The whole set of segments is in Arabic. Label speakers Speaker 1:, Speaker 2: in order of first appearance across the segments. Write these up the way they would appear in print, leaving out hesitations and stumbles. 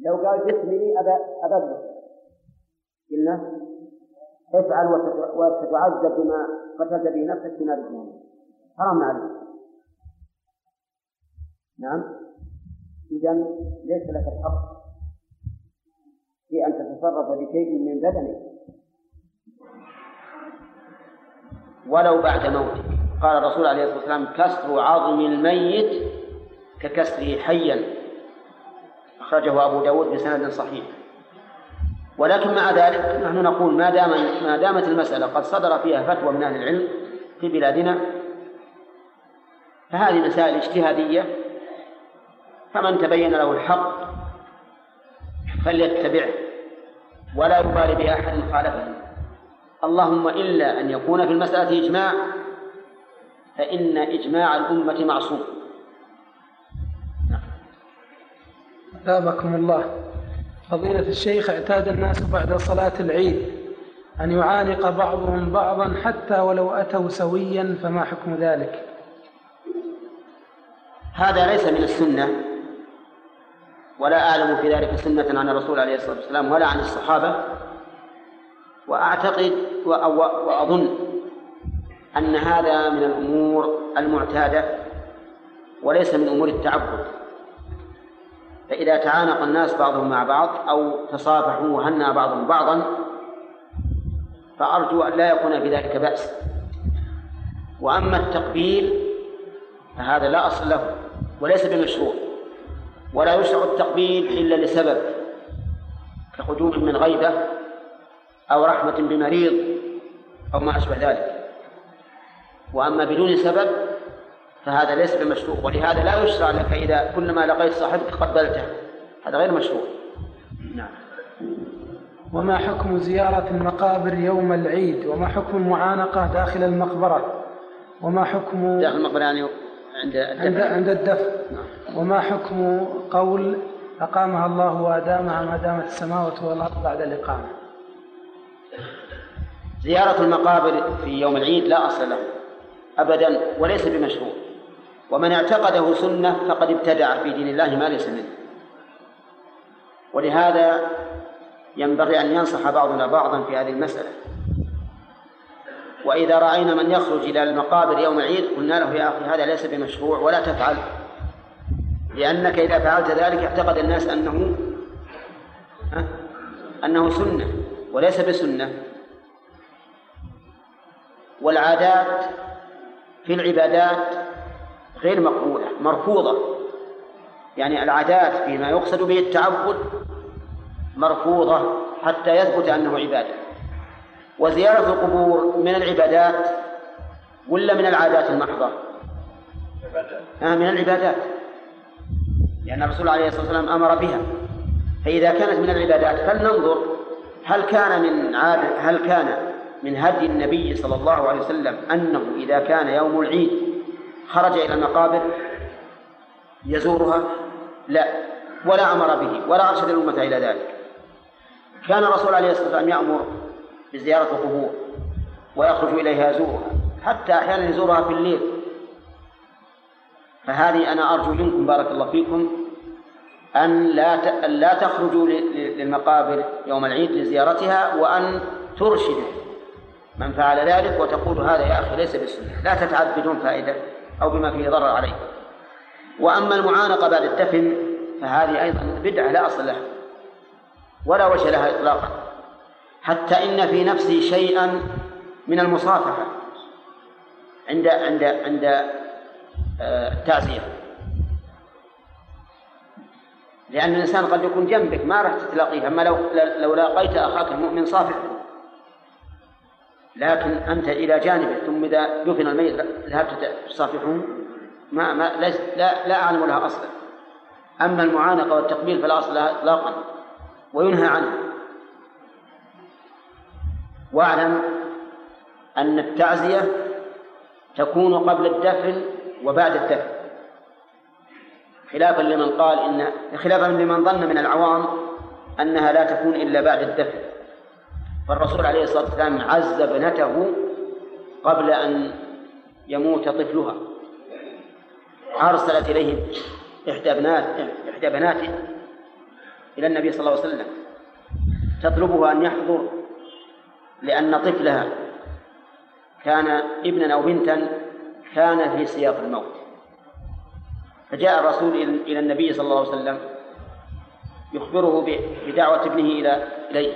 Speaker 1: لو قال جسمي لي أبلغ قلنا افعل وستعذب بما قتلت به نفسك في نار جهنم، حرام عليك. نعم، إذن ليس لك الحق في أن تتصرف بشيء من بدنك ولو بعد موته. قال الرسول عليه الصلاة والسلام: كسر عظم الميت ككسره حيا، أخرجه أبو داود بسند صحيح. ولكن مع ذلك نحن نقول ما دامت المسألة قد صدر فيها فتوى من أهل العلم في بلادنا، فهذه مسائل اجتهادية، فمن تبين له الحق فليتبعه ولا يبالي بأحد خالفه، اللهم إلا أن يكون في المسألة إجماع، فإن إجماع الأمة معصوم.
Speaker 2: أثابكم الله. فضيلة الشيخ، اعتاد الناس بعد صلاة العيد أن يعانق بعضهم بعضا حتى ولو أتوا سويا، فما حكم ذلك؟
Speaker 1: هذا ليس من السنة، ولا أعلم في ذلك سنة عن الرسول عليه الصلاة والسلام ولا عن الصحابة، وأعتقد وأظن أن هذا من الأمور المعتادة وليس من أمور التعبد. فإذا تعانق الناس بعضهم مع بعض أو تصافحوا وهنأ بعضهم بعضا فأرجو أن لا يكون في ذلك بأس. وأما التقبيل فهذا لا أصل له وليس بمشروع، ولا يشرع التقبيل إلا لسبب كقدوم من غيبة أو رحمة بمريض أو ما أشبه ذلك. وأما بدون سبب فهذا ليس بمشروع، ولهذا لا يشرع لك إذا كلما لقيت صاحبك قبلته، هذا غير مشروع. نعم.
Speaker 2: وما حكم زيارة المقابر يوم العيد؟ وما حكم المعانقة داخل المقبرة؟ وما حكم
Speaker 1: داخل المقبرة يعني
Speaker 2: عند الدفن؟ وما حكم قول أقامها الله وأدامها ما دامت السماوات والأرض بعد الإقامة؟
Speaker 1: زيارة المقابر في يوم العيد لا أصل له أبدا وليس بمشروع، ومن اعتقده سنة فقد ابتدع في دين الله ما ليس منه. ولهذا ينبغي أن ينصح بعضنا بعضا في هذه المسألة. وإذا رأينا من يخرج إلى المقابر يوم العيد قلنا له: يا أخي هذا ليس بمشروع ولا تفعل، لأنك إذا فعلت ذلك اعتقد الناس أنه سنة وليس بسنة. والعادات في العبادات غير مقبولة، مرفوضة. يعني العادات فيما يقصد به التعبد مرفوضة حتى يثبت أنه عبادة. وزيارة القبور من العبادات ولا من العادات المحضة؟ من العبادات، لأن الرسول عليه الصلاة والسلام أمر بها. فإذا كانت من العبادات فلننظر هل كان من هدي النبي صلى الله عليه وسلم أنه إذا كان يوم العيد خرج إلى المقابر يزورها؟ لا، ولا أمر به ولا أرشد الأمة إلى ذلك. كان الرسول عليه الصلاة والسلام يأمر بزيارة القبور ويخرج إليها يزورها، حتى أحيانا يزورها في الليل. فهذه أنا أرجو منكم بارك الله فيكم أن لا تخرجوا للمقابر يوم العيد لزيارتها، وأن ترشدوا من فعل ذلك وتقول: هذا يا أخي ليس بالسنة، لا تتعب بدون فائدة أو بما فيه ضرر عليك. وأما المعانقة بعد الدفن فهذه أيضا بدعة لا أصل لها ولا وجه لها إطلاقا، حتى إن في نفسي شيئا من المصافحة عند التعزية، لأن الإنسان قد يكون جنبك ما راح تتلاقيه، أما لو لاقيت أخاك المؤمن صافحه، لكن أنت إلى جانبه ثم إذا دفن الميت ذهبت تصافحه لا أعلم لها أصلا. أما المعانقة والتقبيل فلا أصل لها إطلاقا وينهى عنها. واعلم أن التعزية تكون قبل الدفن وبعد الدفن، خلافا لمن ظن من العوام أنها لا تكون إلا بعد الدفن. فالرسول عليه الصلاة والسلام عز ابنته قبل أن يموت طفلها، أرسلت إليه إحدى بناته إلى النبي صلى الله عليه وسلم تطلبه أن يحضر لأن طفلها كان ابنا أو بنتا كان في سياق الموت، فجاء الرسول إلى النبي صلى الله عليه وسلم يخبره بدعوة ابنه إليه،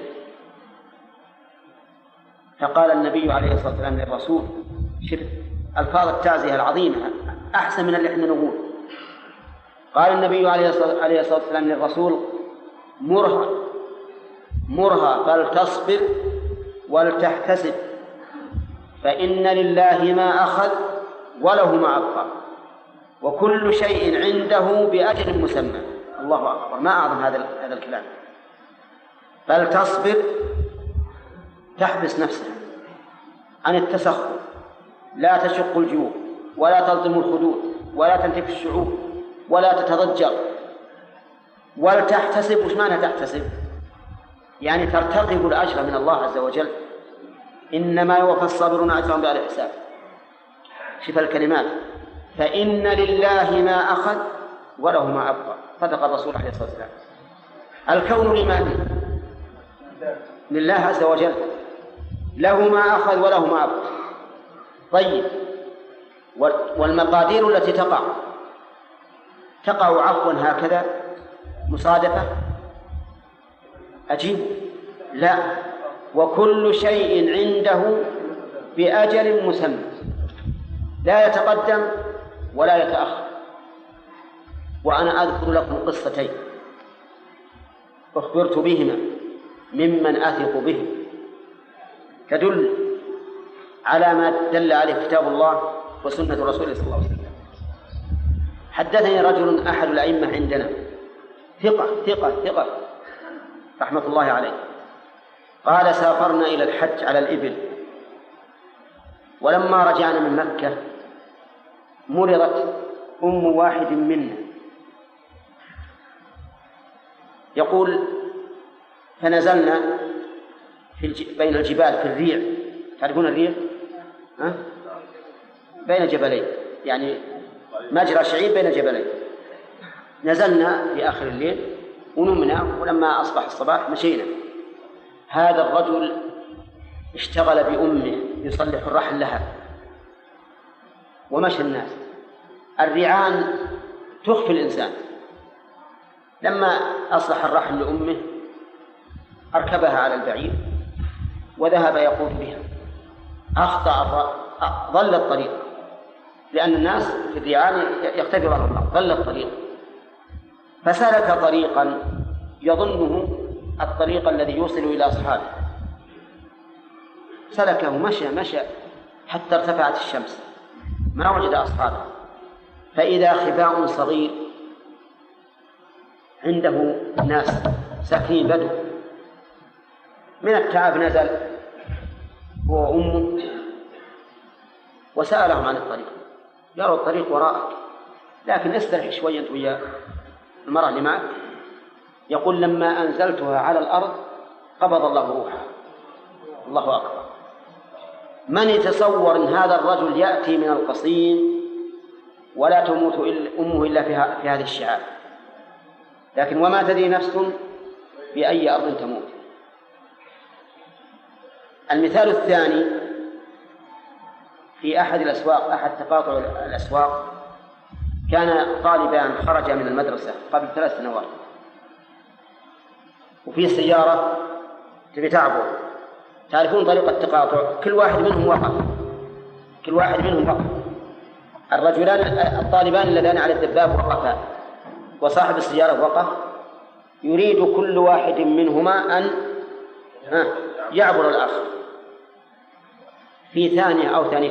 Speaker 1: فقال النبي عليه الصلاة والسلام للرسول: شوف ألفاظ التعزية العظيمة أحسن من اللي احنا نقول. قال النبي عليه الصلاة والسلام للرسول: مرها فلتصبر ولتحتسب، فإن لله ما أخذ وله ما أبقى، وكل شيء عنده بأجل مسمى. الله أكبر، ما أعظم هذا الكلام. فلتصبر، تحبس نفسها عن التسخط، لا تشق الجيوب ولا تلطم الخدود ولا تنتف الشعوب ولا تتضجر. ولتحتسب، وش معنى تحتسب؟ يعني ترتقب الأجر من الله عز وجل، إنما يوفى الصابرون أجرهم بغير حساب. شوف الكلمات، فإن لله ما أخذ وله ما أبقى. صدق الرسول عليه الصلاة والسلام. الكون لمن؟ لله عز وجل، له ما أخذ وله ما أبقى. طيب، والمقادير التي تقع عفوا هكذا مصادفة؟ أجيب: لا، وكل شيء عنده بأجل مسمى، لا يتقدم ولا يتأخر. وأنا أذكر لكم قصتين أخبرت بهما ممن أثق به، تدل على ما دل عليه كتاب الله وسنة رسوله صلى الله عليه وسلم. حدثني رجل أحد الأئمة عندنا، ثقة رحمة الله عليه، قال: سافرنا إلى الحج على الإبل، ولما رجعنا من مكة مرضت أم واحد منا. يقول: فنزلنا بين الجبال في الريع، تعرفون الريع؟ بين جبلين، يعني مجرى شعيب بين جبلين. نزلنا في آخر الليل ونمنا، ولما أصبح الصباح مشينا. هذا الرجل اشتغل بأمه يصلح الرحل لها ومشى الناس. الريعان تخفي الإنسان. لما أصلح الرحل لأمه أركبها على البعير وذهب يقود بها، أخطأ، ضل الطريق، لأن الناس في الريعان يختبرون الله، ضل الطريق، فسلك طريقا يظنه الطريق الذي يوصل إلى أصحابه، سلكه، مشى حتى ارتفعت الشمس، ما وجد أصحابه، فإذا خباء صغير عنده ناس ساكنين بدو، من التعب نزل هو وأمه وسألهم عن الطريق، قالوا: الطريق وراءك، لكن استرح شوية أنت ويا المرأة اللي معك. يقول: لما أنزلتها على الأرض قبض الله روحها. الله أكبر. من يتصور أن هذا الرجل يأتي من القصيم ولا تموت أمه إلا في هذه الشعاب، لكن وما تدري نفس بأي أرض تموت. المثال الثاني في أحد الأسواق، أحد تقاطع الأسواق، كان طالبان خرجا من المدرسة قبل 3 سنوات، وفي سيارة تبي تعبر. تعرفون طريقة التقاطع، كل واحد منهم وقف. الرجلان الطالبان اللذان على الدباب وقفا، وصاحب السيارة وقف، يريد كل واحد منهما أن يعبر الآخر. في ثانية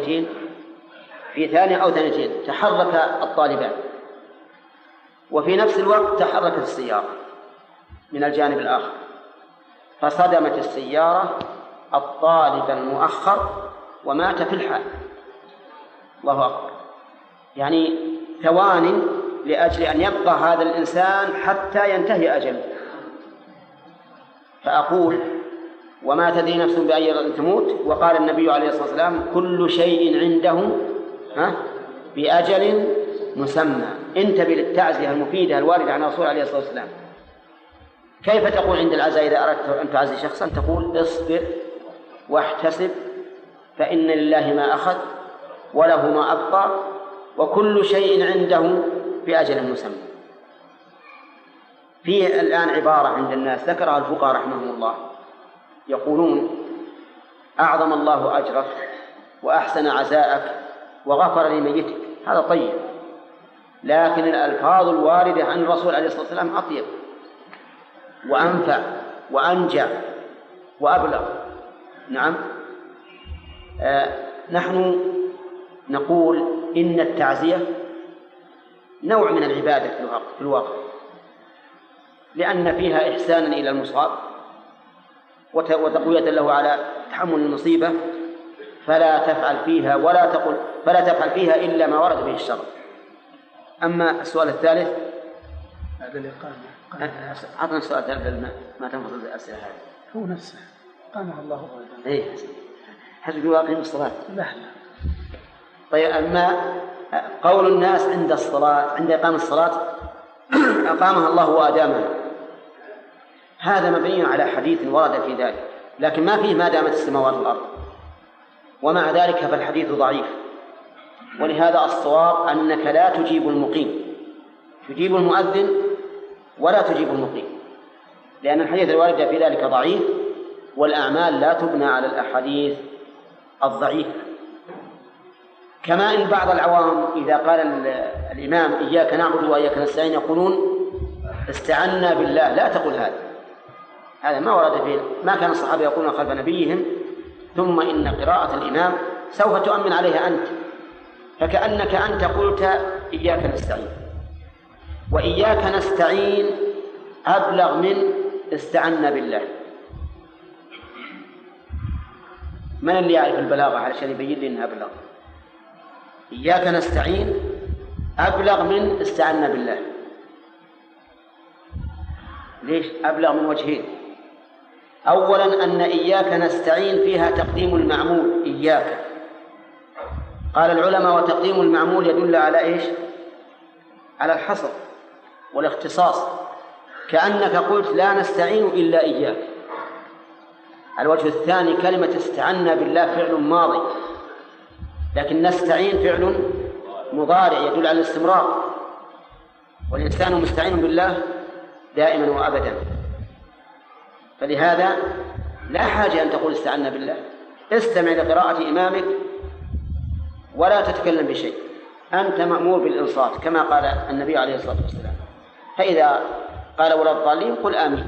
Speaker 1: أو ثانيتين تحرك الطالبان، وفي نفس الوقت تحركت السيارة من الجانب الآخر، فصدمت السيارة الطالب المؤخر ومات في الحال. الله أكبر. يعني ثوان لأجل أن يبقى هذا الإنسان حتى ينتهي أجله. فأقول: وما تدري نفس بأي أرض تموت. وقال النبي عليه الصلاة والسلام: كل شيء عنده بأجل مسمى. انتبه للتعزية المفيدة الواردة عن الرسول عليه الصلاة والسلام. كيف تقول عند العزاء إذا أردت أن تعزي شخصا؟ تقول اصبر واحتسب فإن لله ما أخذ وله ما أبقى وكل شيء عنده بأجل مسمى. فيه الآن عبارة عند الناس ذكرها الفقهاء رحمهم الله، يقولون أعظم الله أجرك وأحسن عزاءك وغفر لميتك. هذا طيب، لكن الألفاظ الواردة عن الرسول عليه الصلاة والسلام أطيب وأنفع وأنجع وأبلغ. نعم. نحن نقول إن التعزية نوع من العبادة في الواقع، لأن فيها إحسانا إلى المصاب وتقوية له على تحمل المصيبة، فلا تفعل فيها إلا ما ورد به الشرع. أما السؤال الثالث
Speaker 2: هذا الإقامة.
Speaker 1: أعطنا السؤال الثالث ما تنفض الأسئلة هذه.
Speaker 2: هو نفسه قامها الله غيره.
Speaker 1: إيه حسب يقيم الصلاة.
Speaker 2: لا.
Speaker 1: طيب، أما قول الناس عند الصلاة عند إقام الصلاة أقامها الله وأدامها، هذا مبني على حديث ورد في ذلك، لكن ما فيه ما دامت السماوات والأرض، ومع ذلك فالحديث ضعيف. ولهذا الصواب أنك لا تجيب المقيم، تجيب المؤذن ولا تجيب المقيم، لأن الحديث الوارد في ذلك ضعيف، والأعمال لا تبنى على الأحاديث الضعيفة. كما إن بعض العوام إذا قال الإمام إياك نعبد وإياك نستعين يقولون استعنا بالله. لا تقول هذا ما ورد فيه، ما كان الصحابة يقولون خلف نبيهم ثم إن قراءة الإمام سوف تؤمن عليها أنت، فكأنك أنت قلت إياك نستعين، وإياك نستعين أبلغ من استعنا بالله. من اللي يعرف البلاغة علشان يبين لي إنها أبلغ؟ إياك نستعين أبلغ من استعنا بالله. ليش؟ أبلغ من وجهين. أولا أن إياك نستعين فيها تقديم المعمول إياك، قال العلماء وتقديم المعمول يدل على إيش؟ على الحصر والاختصاص، كأنك قلت لا نستعين إلا إياك. الوجه الثاني كلمة استعنا بالله فعل ماضي، لكن نستعين فعل مضارع يدل على الاستمرار، والإنسان مستعين بالله دائما وأبدا. فلهذا لا حاجة أن تقول استعنا بالله، استمع لقراءة إمامك ولا تتكلم بشيء، أنت مأمور بالإنصات كما قال النبي عليه الصلاة والسلام، فإذا قال ولا الضالين قل آمين.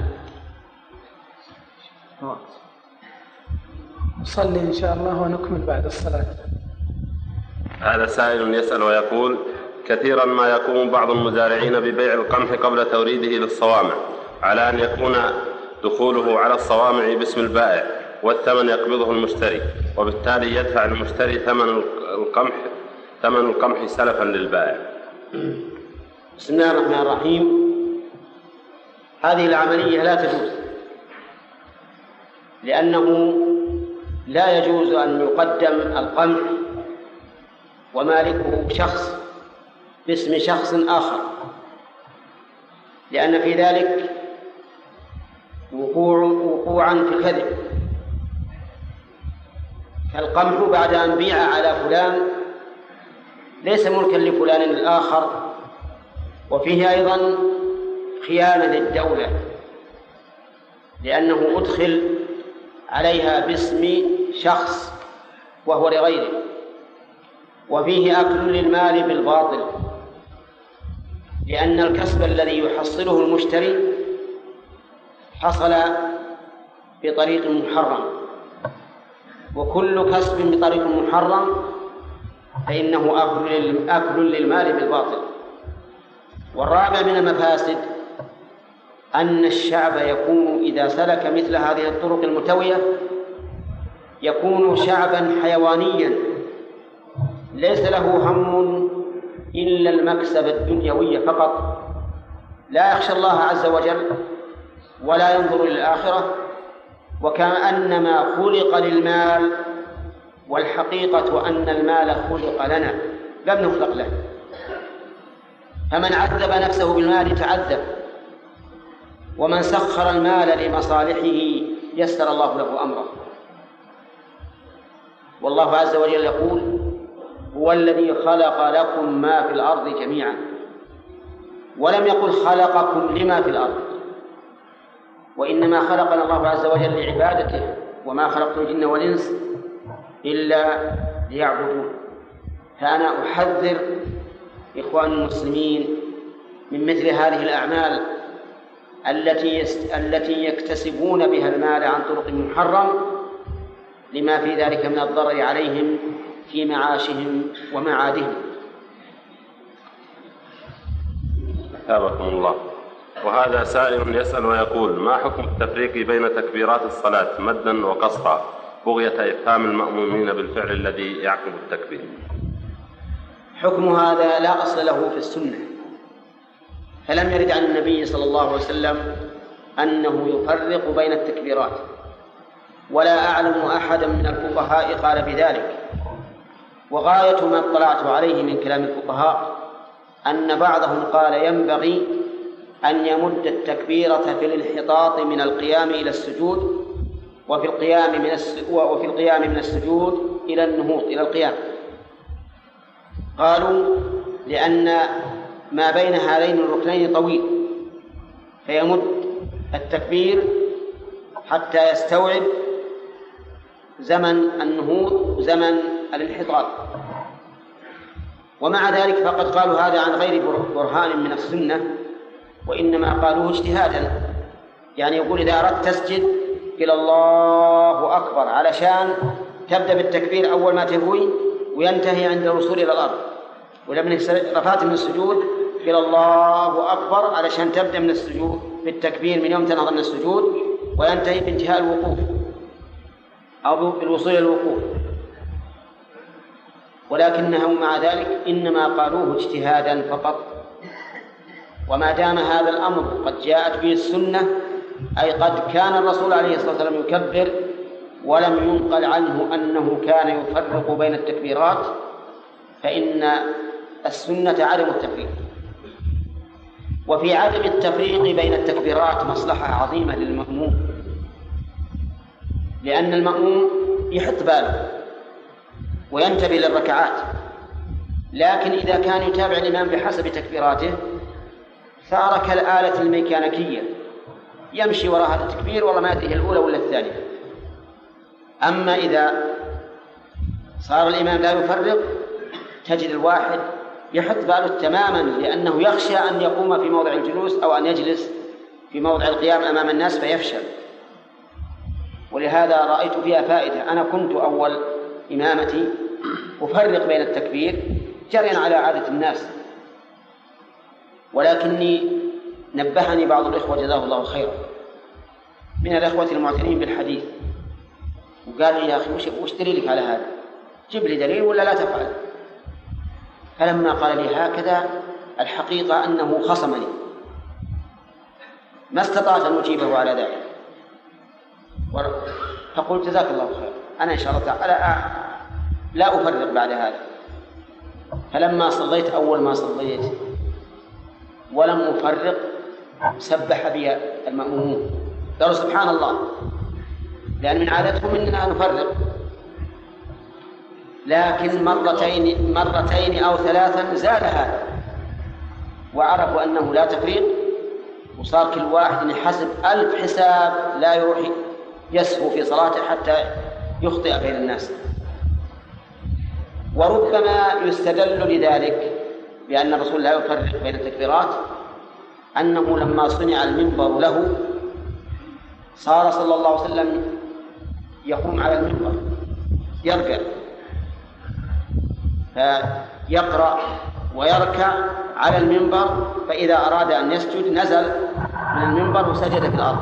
Speaker 2: نصلي إن شاء الله ونكمل بعد الصلاة.
Speaker 3: هذا سائل يسأل ويقول: كثيرا ما يقوم بعض المزارعين ببيع القمح قبل توريده للصوامع على أن يكون دخوله على الصوامع باسم البائع والثمن يقبضه المشتري، وبالتالي يدفع المشتري ثمن القمح سلفا للبائع.
Speaker 1: بسم الله الرحمن الرحيم. هذه العملية لا تجوز، لأنه لا يجوز أن يقدم القمح ومالكه شخص باسم شخص آخر، لأن في ذلك وقوعا في الكذب. فالقمح بعد أن بيع على فلان ليس ملكا لفلان الآخر، وفيه أيضا خيانة للدولة، لأنه أدخل عليها باسم شخص وهو لغيره، وفيه أكل للمال بالباطل، لأن الكسب الذي يحصله المشتري حصل بطريق محرم، وكل كسب بطريق محرم فإنه أكل للمال بالباطل. والرابع من المفاسد أن الشعب يكون إذا سلك مثل هذه الطرق المتوية يكون شعبا حيوانيا ليس له هم إلا المكسب الدنيوي فقط، لا يخشى الله عز وجل ولا ينظر للآخرة، وكأنما خلق للمال، والحقيقة أن المال خلق لنا لم نخلق له. فمن عذب نفسه بالمال تعذب، ومن سخر المال لمصالحه يسر الله له أمره. والله عز وجل يقول: هو الذي خلق لكم ما في الأرض جميعا، ولم يقل خلقكم لما في الأرض، وإنما خلقنا الله عز وجل لعبادته، وما خلقت الجن والإنس إلا ليعبدون. فأنا أحذر إخوان المسلمين من مثل هذه الأعمال التي يكتسبون بها المال عن طرق محرم، لما في ذلك من الضرر عليهم في معاشهم ومعادهم.
Speaker 3: أثابكم الله. وهذا سائل يسأل ويقول: ما حكم التفريق بين تكبيرات الصلاة مدا وقصرا بغية إفهام المأمومين بالفعل الذي يعقب التكبير؟
Speaker 1: حكم هذا لا أصل له في السنة، فلم يرد عن النبي صلى الله عليه وسلم أنه يفرق بين التكبيرات، ولا أعلم أحدا من الفقهاء قال بذلك. وغاية ما اطلعت عليه من كلام الفقهاء أن بعضهم قال ينبغي أن يمد التكبيرة في الانحطاط من القيام إلى السجود، وفي القيام من السجود إلى النهوض إلى القيام. قالوا لأن ما بين هذين الركنين طويل، فيمد التكبير حتى يستوعب زمن النهوض وزمن الانحطاط. ومع ذلك فقد قالوا هذا عن غير برهان من السنة، وإنما قالوه اجتهادا. يعني يقول إذا أردت تسجد إلى الله أكبر علشان تبدأ بالتكبير أول ما تهوي وينتهي عند الوصول إلى الأرض، ولما رفعت من السجود إلى الله أكبر علشان تبدأ من السجود بالتكبير من يوم تنهض من السجود وينتهي بانتهاء الوقوف أو بالوصول إلى الوقوف. ولكنهم مع ذلك إنما قالوه اجتهادا فقط. وما دام هذا الأمر قد جاءت به السنة، أي قد كان الرسول عليه الصلاة والسلام يكبر ولم ينقل عنه أنه كان يفرق بين التكبيرات، فإن السنة عدم التفريق. وفي عدم التفريق بين التكبيرات مصلحة عظيمة للمأموم، لأن المأموم يحط باله وينتبه للركعات، لكن إذا كان يتابع الإمام بحسب تكبيراته صار كالآلة الميكانيكية يمشي وراء هذا التكبير والله ما يدري الأولى ولا الثانية. أما إذا صار الإمام لا يفرق تجد الواحد يحط باله تماما، لأنه يخشى أن يقوم في موضع الجلوس أو أن يجلس في موضع القيام أمام الناس فيفشل. ولهذا رأيت فيها فائدة. أنا كنت أول إمامتي أفرق بين التكبير جريا على عادة الناس، ولكني نبهني بعض الإخوة جزاه الله خيرا من الإخوة المعتنين بالحديث، وقال لي: يا أخي وش دليلك على هذا؟ جيب لي دليل ولا لا تفعل. فلما قال لي هكذا الحقيقة أنه خصمني، ما استطعت أن أجيبه على ذلك، فقلت: جزاك الله خير، أنا إن شاء الله تعالى لا أفرق بعد هذا. فلما صليت أول ما صليت ولم أفرق سبح بي المأمومون، قالوا: سبحان الله، لأن من عادتهم أننا نفرق. لكن مرتين أو ثلاثا زاد هذا وعرفوا أنه لا تفريق، وصار كل واحد يحسب 1000 حساب لا يروح يسهو في صلاته حتى يخطئ بين الناس. وربما يستدل لذلك بأن الرسول لا يفرق بين التكبيرات أنه لما صنع المنبر له صار صلى الله عليه وسلم يقوم على المنبر يركع، فيقرأ ويركع على المنبر، فإذا أراد أن يسجد نزل من المنبر وسجد في الأرض.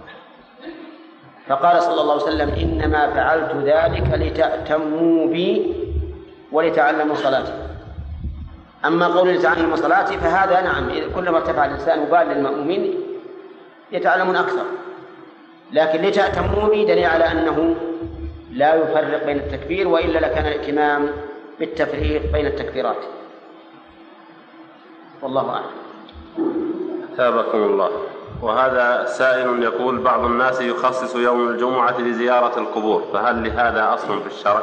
Speaker 1: فقال صلى الله عليه وسلم: إنما فعلت ذلك لتأتموا بي ولتعلموا صلاتي. أما قول لتعلموا صلاتي فهذا نعم، كلما ارتفع الإنسان وبال للمأمومين يتعلمون أكثر، لكن لتأتموا بي دليل على أنه لا يفرق بين التكبير، وإلا لكان الاهتمام بالتفريق بين التكبيرات. والله أعلم.
Speaker 3: ثابكم الله. وهذا سائل يقول بعض الناس يخصص يوم الجمعة لزيارة القبور، فهل لهذا أصل في الشرع؟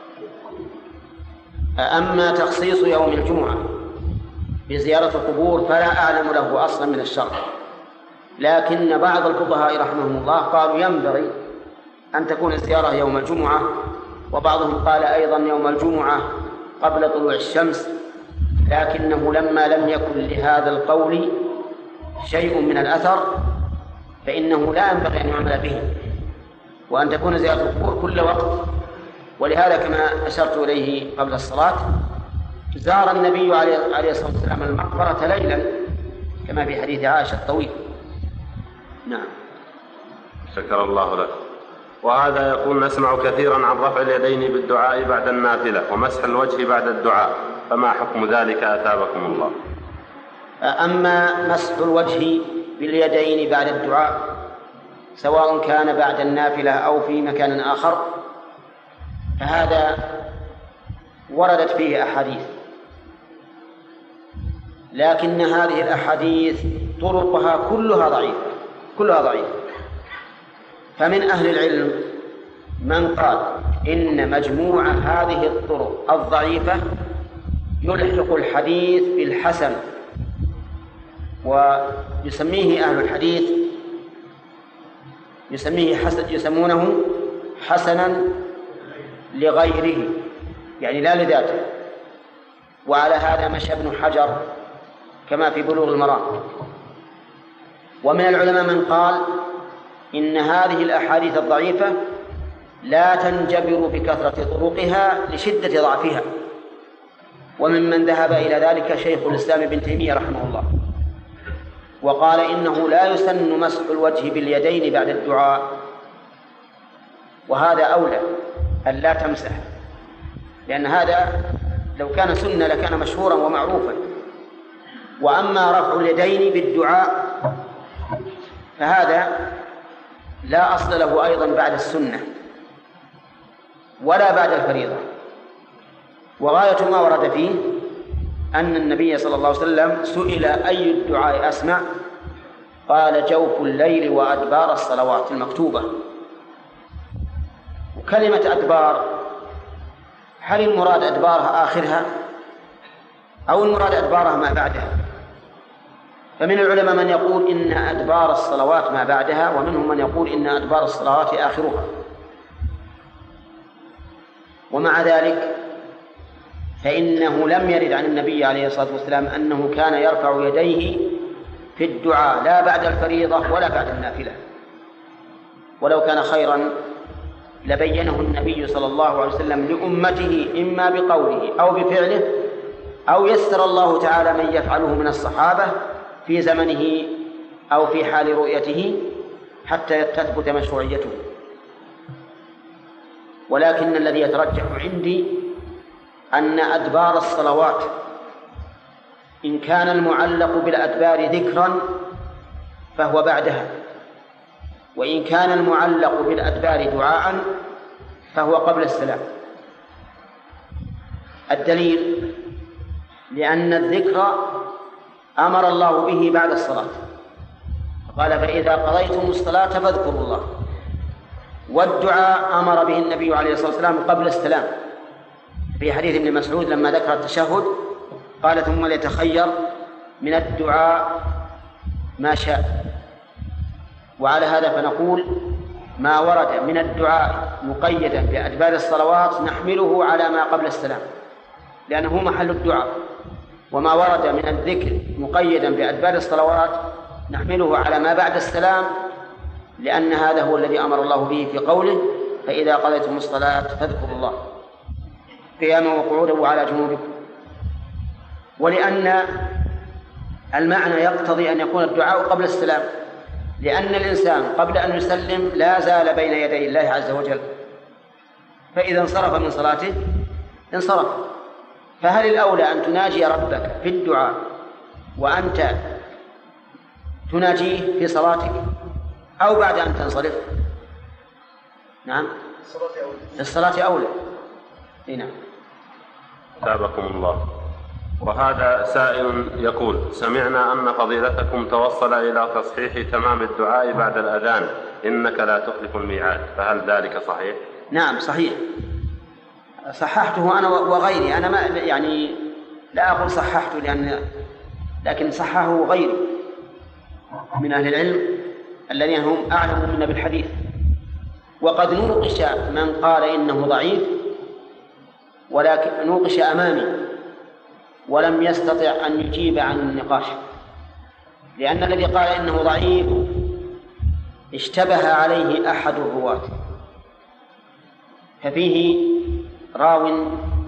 Speaker 1: أما تخصيص يوم الجمعة بزيارة القبور فلا أعلم له أصلا من الشرع، لكن بعض الفقهاء رحمهم الله قالوا ينبغي أن تكون الزيارة يوم الجمعة، وبعضهم قال أيضا يوم الجمعة قبل طلوع الشمس، لكنه لما لم يكن لهذا القول شيء من الأثر فإنه لا ينبغي أن يعمل به، وأن تكون زيارة القبور كل وقت. ولهذا كما أشرت إليه قبل الصلاة زار النبي عليه الصلاة والسلام المقبرة ليلا كما في حديث عائشة الطويل. نعم.
Speaker 3: شكر الله لك. وهذا يقول نسمع كثيرا عن رفع اليدين بالدعاء بعد النافلة ومسح الوجه بعد الدعاء، فما حكم ذلك أثابكم الله؟
Speaker 1: أما مسح الوجه باليدين بعد الدعاء سواء كان بعد النافلة أو في مكان آخر فهذا وردت فيه أحاديث، لكن هذه الأحاديث طرقها كلها ضعيفة. فمن أهل العلم من قال إن مجموع هذه الطرق الضعيفة يلحق الحديث بالحسن، ويسميه أهل الحديث يسمونه حسنا لغيره، يعني لا لذاته. وعلى هذا مشى ابن حجر كما في بلوغ المرام. ومن العلماء من قال إن هذه الأحاديث الضعيفة لا تنجبر بكثرة طرقها لشدة ضعفها، وممن ذهب إلى ذلك شيخ الإسلام ابن تيمية رحمه الله، وقال إنه لا يسن مسح الوجه باليدين بعد الدعاء، وهذا أولى أن لا تمسح، لأن هذا لو كان سنة لكان مشهورا ومعروفا. وأما رفع اليدين بالدعاء فهذا لا أصل له أيضا بعد السنة ولا بعد الفريضة. وغاية ما ورد فيه أن النبي صلى الله عليه وسلم سئل أي الدعاء أسمع، قال جوف الليل وأدبار الصلوات المكتوبة. وكلمة أدبار هل المراد أدبارها آخرها أو المراد أدبارها ما بعدها؟ فمن العلماء من يقول إن أدبار الصلوات ما بعدها، ومنهم من يقول إن أدبار الصلوات آخرها. ومع ذلك فإنه لم يرد عن النبي عليه الصلاة والسلام أنه كان يرفع يديه في الدعاء لا بعد الفريضة ولا بعد النافلة، ولو كان خيرا لبينه النبي صلى الله عليه وسلم لأمته إما بقوله أو بفعله، أو يسر الله تعالى من يفعله من الصحابة في زمنه أو في حال رؤيته حتى تثبت مشروعيته. ولكن الذي يترجح عندي أن أدبار الصلوات إن كان المعلق بالأدبار ذكرا فهو بعدها، وإن كان المعلق بالأدبار دعاء فهو قبل السلام. الدليل لأن الذكر أمر الله به بعد الصلاة، قال فإذا قضيتم الصلاة فاذكروا الله، والدعاء أمر به النبي عليه الصلاة والسلام قبل السلام في حديث ابن مسعود لما ذكر التشهد قال ثم ليتخير من الدعاء ما شاء. وعلى هذا فنقول ما ورد من الدعاء مقيدا بأدبار الصلوات نحمله على ما قبل السلام لأنه محل الدعاء، وما ورد من الذكر مقيدا بأدبار الصلوات نحمله على ما بعد السلام، لأن هذا هو الذي أمر الله به في قوله فإذا قضيتم الصلاة فاذكروا الله قياما وقعودا وعلى جنوبكم. ولأن المعنى يقتضي أن يكون الدعاء قبل السلام، لأن الإنسان قبل أن يسلم لا زال بين يدي الله عز وجل، فإذا انصرف من صلاته انصرف. فهل الأولى أن تناجي ربك في الدعاء وأنت تناجيه في صلاتك أو بعد أن تنصرف؟ نعم الصلاة أولى. نعم.
Speaker 3: تابكم الله. وهذا سائل يقول: سمعنا أن فضيلتكم توصل إلى تصحيح تمام الدعاء بعد الأذان إنك لا تخلف الميعاد، فهل ذلك صحيح؟
Speaker 1: نعم صحيح، صححته أنا وغيري. أنا ما يعني لا أقول صححته لكن صححه غيري من أهل العلم الذين هم أعلم منا بالحديث. وقد نوقش من قال إنه ضعيف، ولكن نوقش أمامي ولم يستطع أن يجيب عن النقاش، لأن الذي قال إنه ضعيف اشتبه عليه أحد الرواة، ففيه راو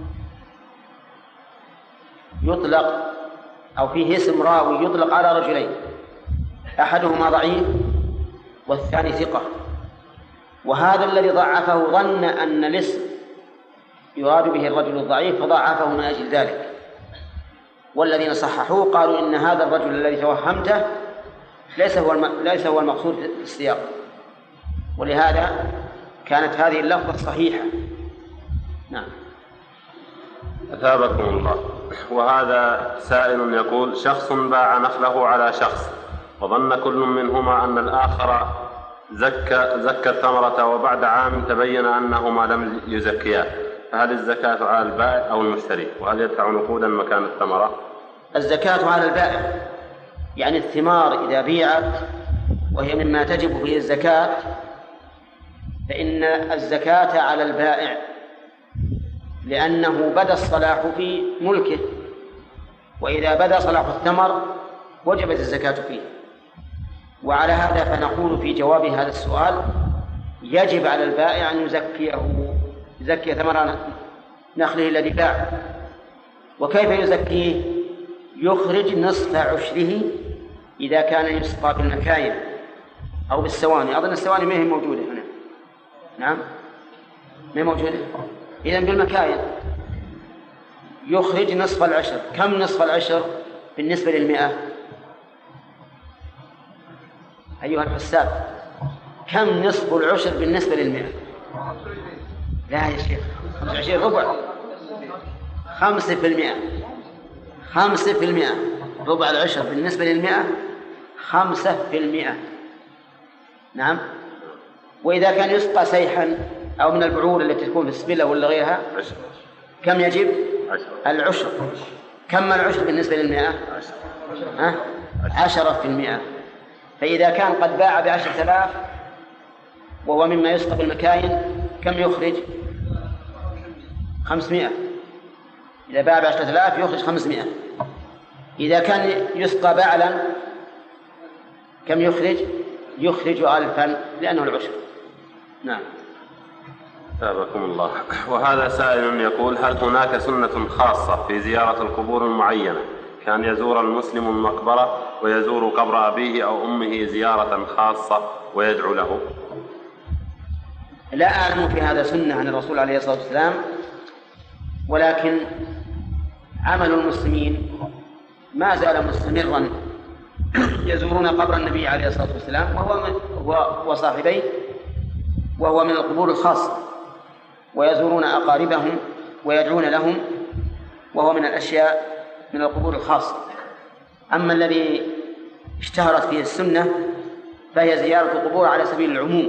Speaker 1: يطلق أو فيه اسم راوي يطلق على رجلين، أحدهما ضعيف والثاني ثقة، وهذا الذي ضعفه ظن أن الاسم يراد به الرجل الضعيف فضعفه من أجل ذلك، والذين صححوه قالوا إن هذا الرجل الذي توهمته ليس هو المقصود في السياق، ولهذا كانت هذه اللفظة صحيحة. نعم.
Speaker 3: أثابكم الله. وهذا سائل يقول: شخص باع نخله على شخص وظن كل منهما أن الآخر زكى الثمرة، وبعد عام تبين أنهما لم يزكياه، فهل الزكاة على البائع أو المشتري؟ وهل يدفع نقودا مكان الثمرة؟
Speaker 1: الزكاة على البائع، يعني الثمار إذا بيعت وهي مما تجب فيه الزكاة فإن الزكاة على البائع، لأنه بدا الصلاح في ملكه، وإذا بدا صلاح الثمر وجبت الزكاة فيه. وعلى هذا فنقول في جواب هذا السؤال: يجب على البائع أن يزكي ثمر نخله الذي باع. وكيف يزكيه؟ يخرج نصف عشره إذا كان يسقى بالمكاين أو بالسواني. أظن السواني ما هي موجودة هنا. نعم ما هي موجودة. إذن بالمكاين يخرج نصف العشر. كم نصف العشر بالنسبة للمئة؟ أيها الحساب، كم نصف العشر بالنسبة للمئة؟ لا يا شيخ، 25 ربع. 5%. ربع العشر بالنسبة للمئة 5%. نعم. وإذا كان يسقى سيحا أو من البعور التي تكون في السبلة ولا غيرها كم يجب؟ 10. كم العشر بالنسبة للمئة؟ 10%. فإذا كان قد باع ب10,000 وهو مما يسقى بالمكاين كم يخرج؟ 500. إذا باع ب10,000 يخرج 500. إذا كان يسقى بعلا كم يخرج؟ يخرج 1000 لأنه العشر. نعم.
Speaker 3: أثابكم الله. وهذا سائل يقول: هل هناك سنة خاصة في زيارة القبور المعينة، كان يزور المسلم المقبرة ويزور قبر أبيه أو أمه زيارة خاصة ويدعو له؟
Speaker 1: لا أعلم في هذا سنة عن الرسول عليه الصلاة والسلام، ولكن عمل المسلمين ما زال مستمرا، يزورون قبر النبي عليه الصلاة والسلام وصاحبيه، وهو من القبور الخاصة، ويزورون أقاربهم ويدعون لهم، وهو من الأشياء من القبور الخاصة. أما الذي اشتهرت فيه السنة فهي زيارة القبور على سبيل العموم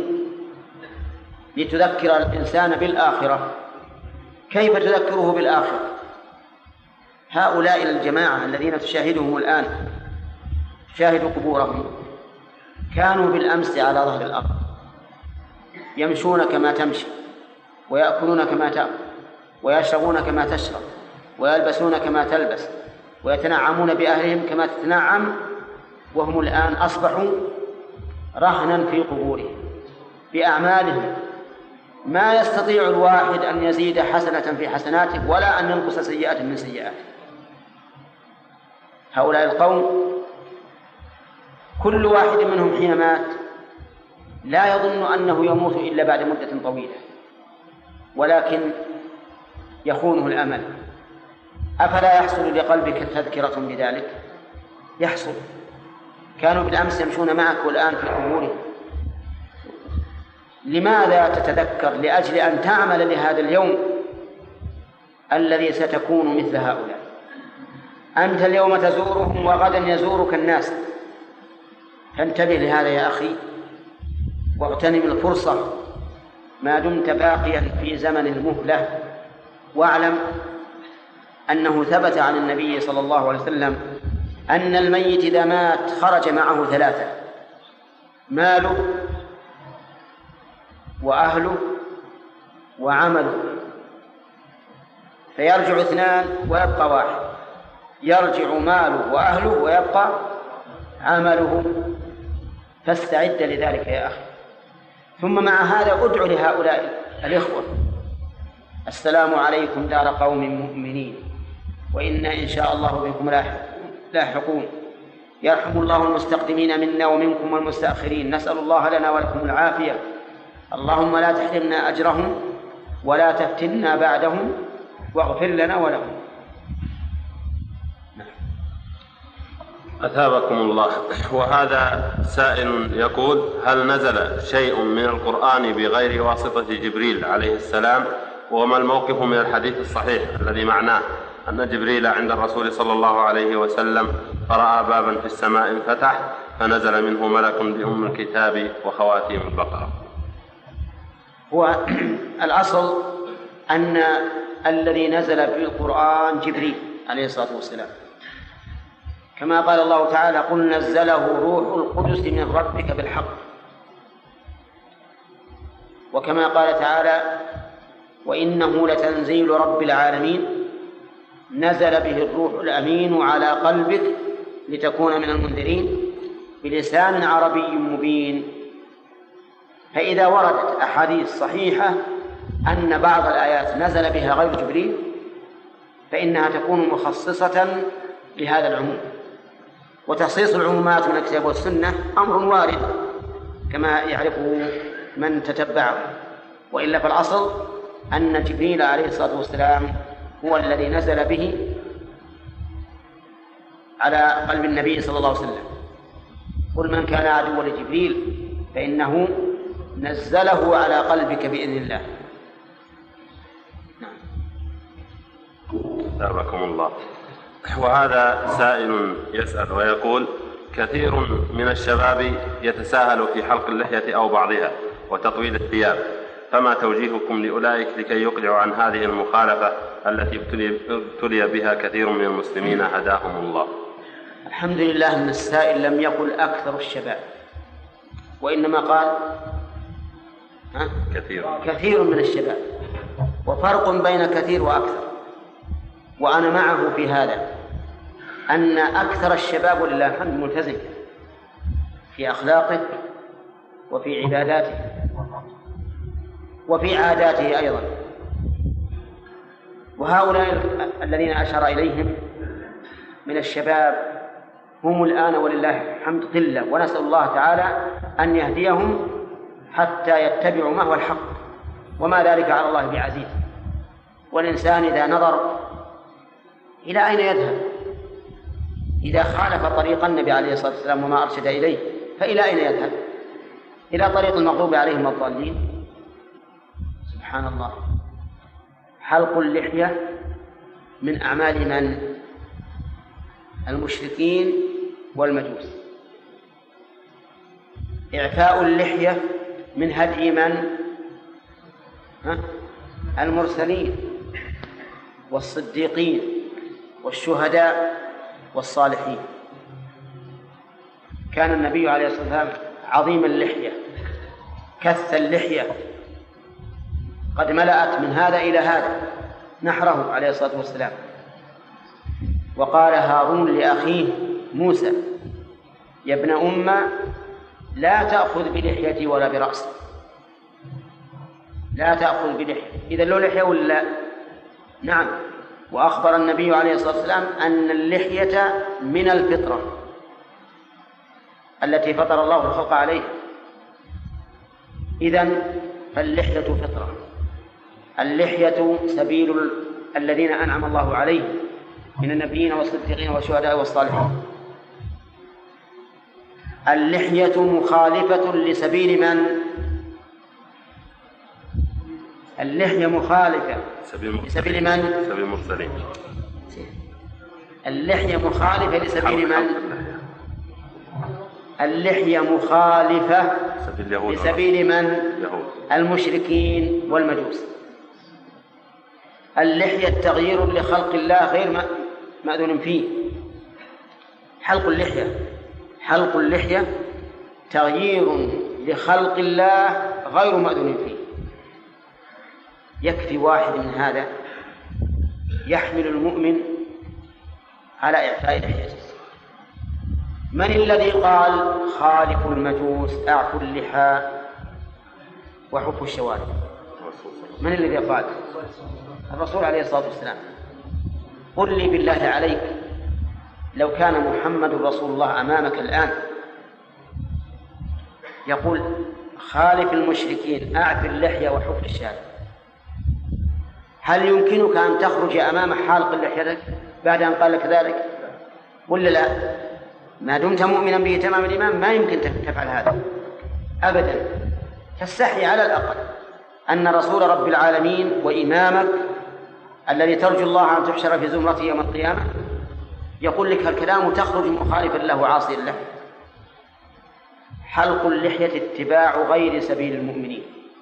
Speaker 1: لتذكر الإنسان بالآخرة. كيف تذكره بالآخرة؟ هؤلاء الجماعة الذين تشاهدهم الآن، تشاهد قبورهم، كانوا بالأمس على ظهر الأرض يمشون كما تمشي، ويأكلون كما تأكل، ويشربون كما تشرب، ويلبسون كما تلبس، ويتنعمون بأهلهم كما تتنعم، وهم الآن أصبحوا رهنا في قبورهم بأعمالهم. ما يستطيع الواحد أن يزيد حسنة في حسناته ولا أن ينقص سيئة من سيئاته. هؤلاء القوم كل واحد منهم حين مات لا يظن أنه يموت إلا بعد مدة طويلة، ولكن يخونه الأمل. أفلا يحصل لقلبك تذكرة بذلك؟ يحصل. كانوا بالأمس يمشون معك والآن في قبورهم. لماذا تتذكر؟ لأجل أن تعمل لهذا اليوم الذي ستكون مثل هؤلاء. أنت اليوم تزورهم وغدا يزورك الناس، فانتبه لهذا يا أخي، واغتنم الفرصة ما دمت باقيا في زمن المهلة. واعلم أنه ثبت عن النبي صلى الله عليه وسلم أن الميت إذا مات خرج معه ثلاثة: ماله وأهله وعمله، فيرجع اثنان ويبقى واحد، يرجع ماله وأهله ويبقى عمله، فاستعد لذلك يا أخي. ثم مع هذا أدعو لهؤلاء الإخوة: السلام عليكم دار قوم مؤمنين وإنا إن شاء الله بكم لاحقون، يرحم الله المستقدمين منا ومنكم والمستأخرين، نسأل الله لنا ولكم العافية، اللهم لا تحرمنا أجرهم ولا تفتنا بعدهم واغفر لنا ولهم.
Speaker 3: أثابكم الله. وهذا سائل يقول: هل نزل شيء من القرآن بغير واسطة جبريل عليه السلام؟ وما الموقف من الحديث الصحيح الذي معناه أن جبريل عند الرسول صلى الله عليه وسلم فرأى بابا في السماء انفتح فنزل منه ملك بأم الكتاب وخواتيم البقرة؟
Speaker 1: هو الأصل أن الذي نزل بالقرآن جبريل عليه الصلاة والسلام، كما قال الله تعالى: قل نزله روح القدس من ربك بالحق. وكما قال تعالى: وإنه لتنزيل رب العالمين نزل به الروح الأمين على قلبك لتكون من المنذرين بلسان عربي مبين. فإذا وردت أحاديث صحيحة أن بعض الآيات نزل بها غير جبريل فإنها تكون مخصصة لهذا العموم. وتخصيص العمومات من الكتاب والسنة أمر وارد كما يعرفه من تتبعه، وإلا فالأصل أن جبريل عليه الصلاة والسلام هو الذي نزل به على قلب النبي صلى الله عليه وسلم. قل من كان عدوا لجبريل فإنه نزله على قلبك بإذن الله.
Speaker 3: أثابكم الله. وهذا سائل يسأل ويقول: كثير من الشباب يتساهل في حلق اللحية أو بعضها وتطويل الثياب، فما توجيهكم لأولئك لكي يقلعوا عن هذه المخالفة التي ابتلي بها كثير من المسلمين هداهم الله؟
Speaker 1: الحمد لله أن السائل لم يقل أكثر الشباب، وإنما قال كثير من الشباب، وفرق بين كثير وأكثر. وأنا معه في هذا، أن أكثر الشباب ولله الحمد ملتزم في أخلاقه وفي عباداته وفي عاداته أيضا. وهؤلاء الذين أشار إليهم من الشباب هم الآن ولله الحمد قلة، ونسأل الله تعالى أن يهديهم حتى يتبعوا ما هو الحق، وما ذلك على الله بعزيز. والإنسان إذا نظر إلى أين يذهب؟ إذا خالف طريق النبي عليه الصلاة والسلام وما أرشد إليه فإلى أين يذهب؟ إلى طريق المغضوب عليهم الضالين. سبحان الله. حلق اللحية من أعمال من؟ المشركين والمجوس. إعفاء اللحية من هدي من؟ المرسلين والصديقين والشهداء والصالحين. كان النبي عليه الصلاة والسلام عظيم اللحية، كث اللحية، قد ملأت من هذا إلى هذا نحره عليه الصلاة والسلام. وقال هارون لأخيه موسى: يا ابن أم لا تأخذ بلحيتي ولا برأسي. لا تأخذ بلحية، إذا له لحية ولا؟ نعم. وأخبر النبي عليه الصلاة والسلام أن اللحية من الفطرة التي فطر الله الخلق عليها. إذن فاللحية فطرة، اللحية سبيل الذين أنعم الله عليهم من النبيين والصديقين والشهداء والصالحين. اللحية مخالفة لسبيل من؟ اللحية مخالفة لسبيل من؟
Speaker 3: سبيل المرسلين.
Speaker 1: اللحية مخالفة لسبيل من؟ اللحية مخالفة لسبيل من؟ المشركين والمجوس. اللحية تغيير لخلق الله غير مأذون فيه. حلق اللحية تغيير لخلق الله غير مأذون فيه. يكفي واحد من هذا يحمل المؤمن على إعفاء لحيته. من الذي قال خالفوا المجوس أعفوا اللحى وحفوا الشوارب؟ من الذي قال؟ الرسول عليه الصلاة والسلام. قل لي بالله عليك، لو كان محمد رسول الله أمامك الآن يقول خالف المشركين أعف اللحية وحف الشارب، هل يمكنك أن تخرج أمام حالق لحيتك بعد أن قال لك ذلك ولا لا؟ ما دمت مؤمنا به تمام الإيمان ما يمكن تفعل هذا أبدا. تستحي على الأقل أن رسول رب العالمين وإمامك الذي ترجو الله أن تحشر في زمرته يوم القيامة يقول لك هالكلام وتخرج مخالفا له عاصيا له. حلق اللحية اتباع غير سبيل المؤمنين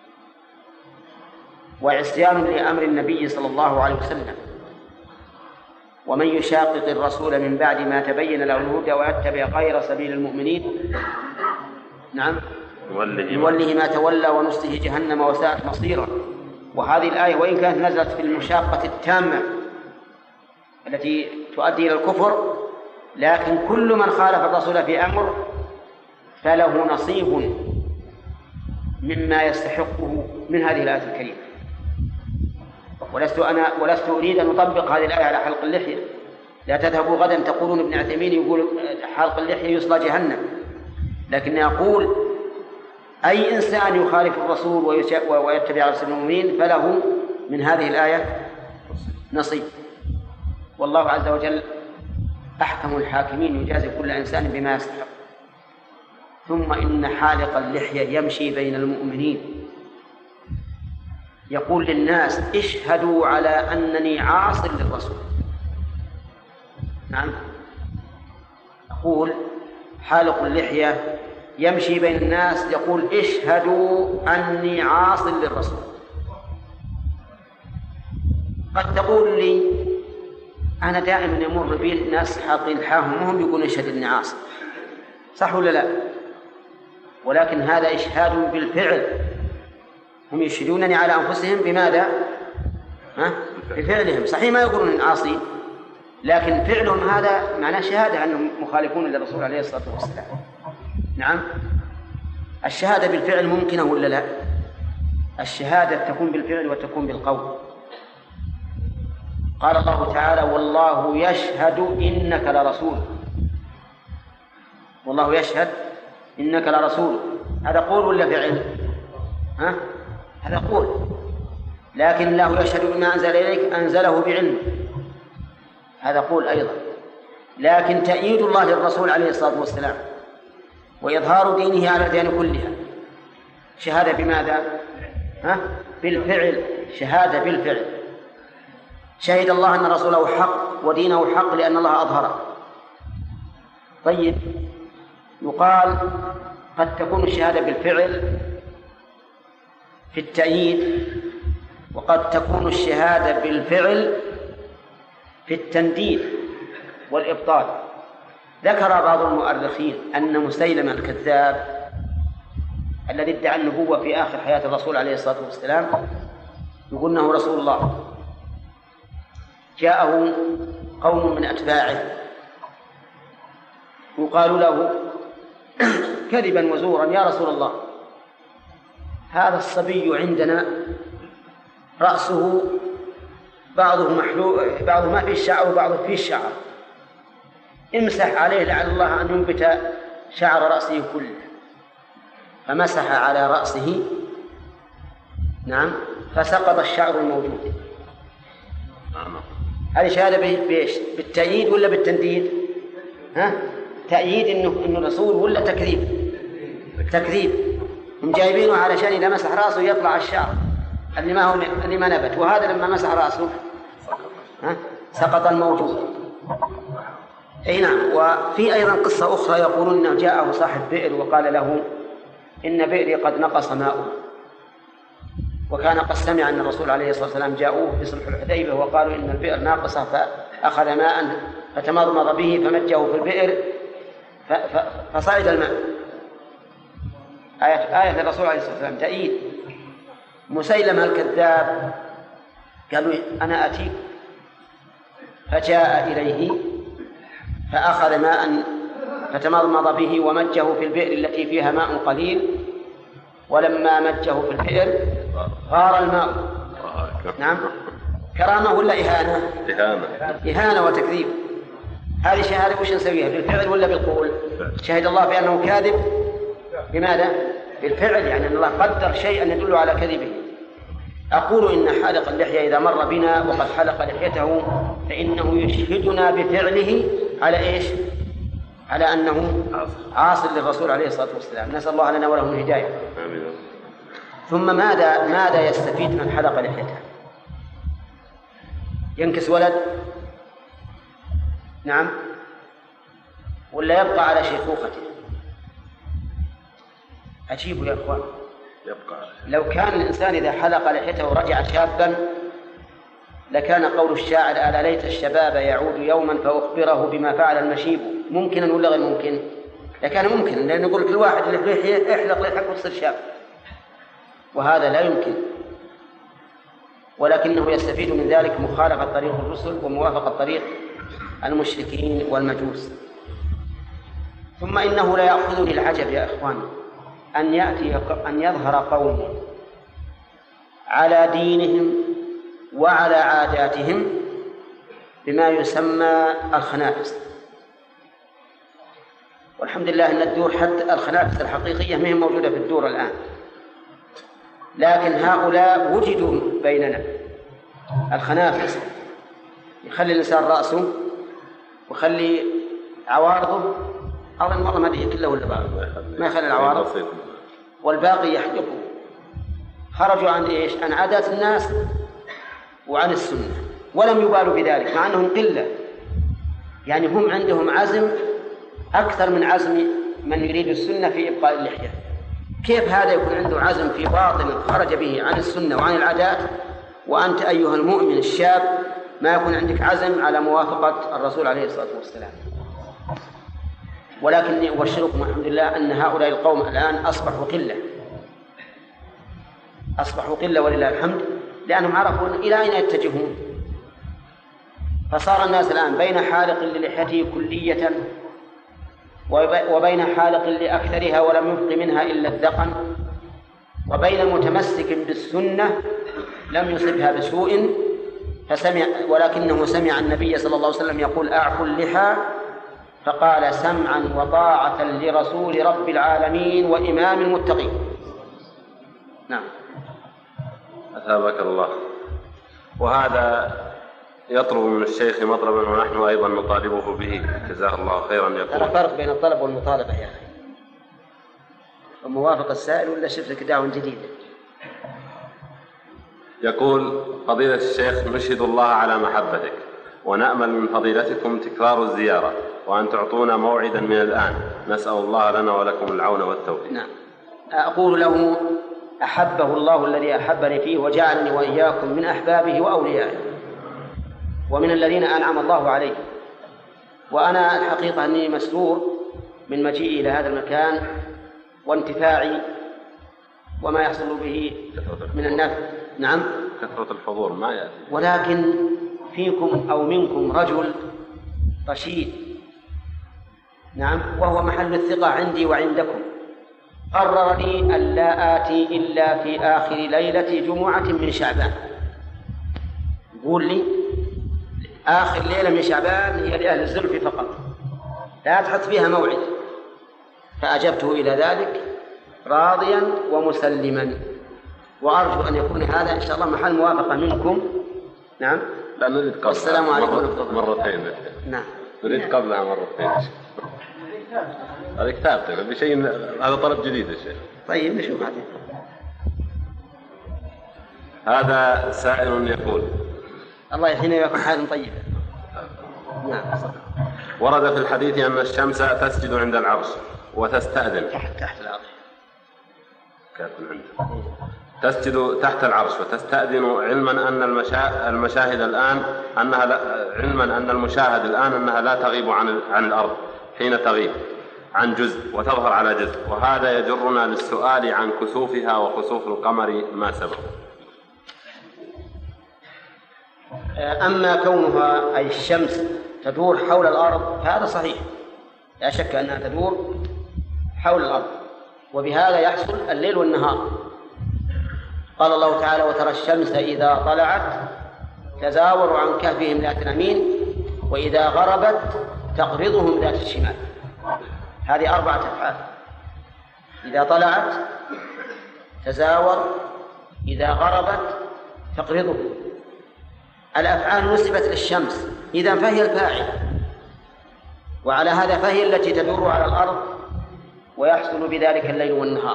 Speaker 1: وعصيان لأمر النبي صلى الله عليه وسلم. ومن يشاقق الرسول من بعد ما تبين له الهدى ويتبع غير سبيل المؤمنين نعم يوله ما تولى ونصله جهنم وساءت مصيرا. وهذه الآية وإن كانت نزلت في المشاقة التامة التي تؤدي إلى الكفر، لكن كل من خالف الرسول في أمر فله نصيب مما يستحقه من هذه الآية الكريمة. ولست أريد أن أطبق هذه الآية على حلق اللحية. لا تذهبوا غدا تقولون ابن عثيمين يقول حلق اللحية يصلى جهنم، لكن أقول أي إنسان يخالف الرسول ويتبع رسول المؤمنين فله من هذه الآية نصيب. والله عز وجل أحكم الحاكمين يجازي كل إنسان بما يستحق. ثم إن حالق اللحية يمشي بين المؤمنين يقول للناس اشهدوا على أنني عاص للرسول. نعم، أقول حالق اللحية يمشي بين الناس يقول اشهدوا أني عاص للرسول. قد تقول لي أنا دائما يمر بي ناس حاطين لحاهم وهم يقولون اشهد أني عاص، صح ولا لا؟ ولكن هذا إشهاد بالفعل، هم يشهدونني على أنفسهم بماذا؟ بفعلهم. صحيح ما يقولون عاصين، لكن فعلهم هذا معناه شهادة أنهم مخالفون للرسول عليه الصلاة والسلام. نعم، الشهادة بالفعل ممكنة ولا لا؟ الشهادة تكون بالفعل وتكون بالقول. قال الله تعالى والله يشهد إنك لرسول. والله يشهد إنك لرسول، هذا قول ولا فعل؟ هذا قول. لكن الله يشهد بما أنزل إليك أنزله بعلم، هذا قول أيضا. لكن تأييد الله للرسول عليه الصلاة والسلام وإظهار دينه على الأديان كلها شهادة بماذا؟ بالفعل، شهادة بالفعل. شهد الله أن رسوله حق ودينه حق لأن الله أظهره. طيب، يقال قد تكون الشهادة بالفعل في التأييد، وقد تكون الشهادة بالفعل في التنديد والإبطال. ذكر بعض المؤرخين أن مسيلمة الكذاب الذي ادعى النبوة في آخر حياة الرسول عليه الصلاة والسلام يقول أنه رسول الله، جاءه قوم من أتباعه وقالوا له كذبا وزورا يا رسول الله هذا الصبي عندنا رأسه بعضه محلوق، بعضه ما فيه الشعر وبعضه فيه الشعر، امسح عليه لعل الله أن ينبت شعر رأسه كله. فمسح على رأسه نعم فسقط الشعر الموجود. هذه شهادة بإيش؟ بالتأييد ولا بالتنديد؟ تأييد إنه رسول ولا تكذيب؟ تكذيب. هم جايبينه علشان إذا مسح رأسه يطلع الشعر اللي ما نبت، وهذا لما مسح رأسه سقط الموجود. أي نعم. وفي أيضا قصة أخرى يقولون أنه جاءه صاحب بئر وقال له إن بئري قد نقص ماؤه، وكان قد سمع أن الرسول عليه الصلاة والسلام جاءوه في صلح الحديبية وقالوا إن البئر ناقصة، فأخذ ماء فتمضمض به فمجه في البئر فصعد الماء. آية الرسول عليه الصلاة والسلام تأييد. مسيلمة الكذاب قالوا أنا أتيك، فجاء إليه فأخذ ماء فتمضمض به ومجه في البئر التي فيها ماء قليل، ولما مجه في البئر غار الماء. نعم. كرامة ولا إهانة؟ إهانة وتكذيب. هذه شهادة وش نسويها؟ بالفعل ولا بالقول؟ شهد الله بأنه كاذب بماذا؟ بالفعل، يعني أن الله قدر شيئا يدل على كذبه. أقول إن حالق اللحية إذا مر بنا وقد حلق لحيته فإنه يشهدنا بفعله على إيش؟ على أنه عاص للرسول عليه الصلاة والسلام. نسأل الله لنا وله الهداية. ثم ماذا يستفيد من حلق لحيته؟ ينكس ولد؟ نعم. ولا يبقى على شيخوخته؟ عجيب يا أخوان. لو كان الإنسان إذا حلق لحيته رجع شابا لكان قول الشاعر ألا ليت الشباب يعود يوما فأخبره بما فعل المشيب ممكنا ولا غير ممكن؟ لكان ممكنا، لأن يقول كل واحد اللي في لحية احلق لحيتك وتصير شاب، وهذا لا يمكن. ولكنه يستفيد من ذلك مخالفة طريق الرسل وموافقة طريق المشركين والمجوس. ثم إنه لا يأخذني العجب يا إخوان أن يظهر قوم على دينهم وعلى عاداتهم بما يسمى الخنافس. والحمد لله أن الدور حتى الخنافس الحقيقية ما هي موجودة في الدور الآن، لكن هؤلاء وجدوا بيننا. الخنافس يخلي الإنسان رأسه ويخلي عوارضه، أظن والله ما أدري كله ولا بعض، ما يخلي العوارض والباقي يحدقه. خرجوا عن إيش؟ عن عادات الناس وعن السنة، ولم يبالوا بذلك مع أنهم قلة. يعني هم عندهم عزم أكثر من عزم من يريد السنة في إبقاء اللحية. كيف هذا يكون عنده عزم في باطن خرج به عن السنة وعن العادات، وأنت أيها المؤمن الشاب ما يكون عندك عزم على موافقة الرسول عليه الصلاة والسلام؟ ولكني أبشركم الحمد لله أن هؤلاء القوم الآن أصبحوا قلة ولله الحمد، لأنهم عرفوا إلى أين يتجهون. فصار الناس الآن بين حالق للحيته كلية وبين حالق لأكثرها ولم يبق منها إلا الذقن، وبين متمسك بالسنة لم يصبها بسوء ولكنه سمع النبي صلى الله عليه وسلم يقول أعفوا اللحى فقال سمعا وطاعة لرسول رب العالمين وإمام المتقين. نعم.
Speaker 3: أثابك الله. وهذا يطلب من الشيخ مطلبا ونحن أيضا نطالبه به جزاه الله خيرا. يقول
Speaker 1: ترى فرق بين الطلب والمطالبة يا أخي، وموافق السائل ولا شفت لك دعوة جديدة.
Speaker 3: يقول فضيلة الشيخ نشهد الله على محبتك ونأمل من فضيلتكم تكرار الزيارة وأن تعطونا موعدا من الآن، نسأل الله لنا ولكم العون والتوفيق.
Speaker 1: نعم. أقول له أحبه الله الذي أحبني فيه وجعلني وإياكم من أحبابه وأوليائه ومن الذين أنعم الله عليه. وأنا الحقيقة أني مسرور من مجيئي إلى هذا المكان وانتفاعي وما يحصل به من النفع. نعم.
Speaker 3: كثرة الحضور ما يأتي،
Speaker 1: ولكن فيكم أو منكم رجل رشيد، نعم، وهو محل الثقة عندي وعندكم، قرر لي أن لا آتي إلا في آخر ليلة جمعة من شعبان. يقول لي آخر ليلة من شعبان هي لأهل الزلف فقط، لا تحط فيها موعد. فأجبته إلى ذلك راضيا ومسلما، وأرجو أن يكون هذا إن شاء الله محل موافقة منكم. نعم.
Speaker 3: لا نريد قبلها.
Speaker 1: والسلام عليكم ورحمة الله.
Speaker 3: مرتين.
Speaker 1: نعم.
Speaker 3: نريد قبلها مرتين. هذا كتاب بشيء، هذا طلب جديد يا شيخ.
Speaker 1: طيب نشوف هذه.
Speaker 3: هذا سائل يقول
Speaker 1: الله يحيينا ويكون حال طيب. نعم.
Speaker 3: ورد في الحديث أن الشمس تسجد عند العرش وتستأذن
Speaker 1: تحت الأرض،
Speaker 3: تسجد تحت العرش وتستأذن، علما أن المشاهد الآن أنها لا تغيب عن الأرض حين تغيب عن جزء وتظهر على جزء، وهذا يجرنا للسؤال عن كسوفها وخسوف القمر ما سبق.
Speaker 1: أما كونها أي الشمس تدور حول الأرض فهذا صحيح، لا شك أنها تدور حول الأرض، وبهذا يحصل الليل والنهار. قال الله تعالى: وترى الشمس إذا طلعت تزاور عن كهفهم ذات اليمين وإذا غربت تقرضهم ذات الشمال. هذه 4 أفعال: إذا طلعت تزاور، إذا غربت تقرضهم. الأفعال نسبت للشمس، إذن فهي الفاعل، وعلى هذا فهي التي تدور على الأرض ويحصل بذلك الليل والنهار.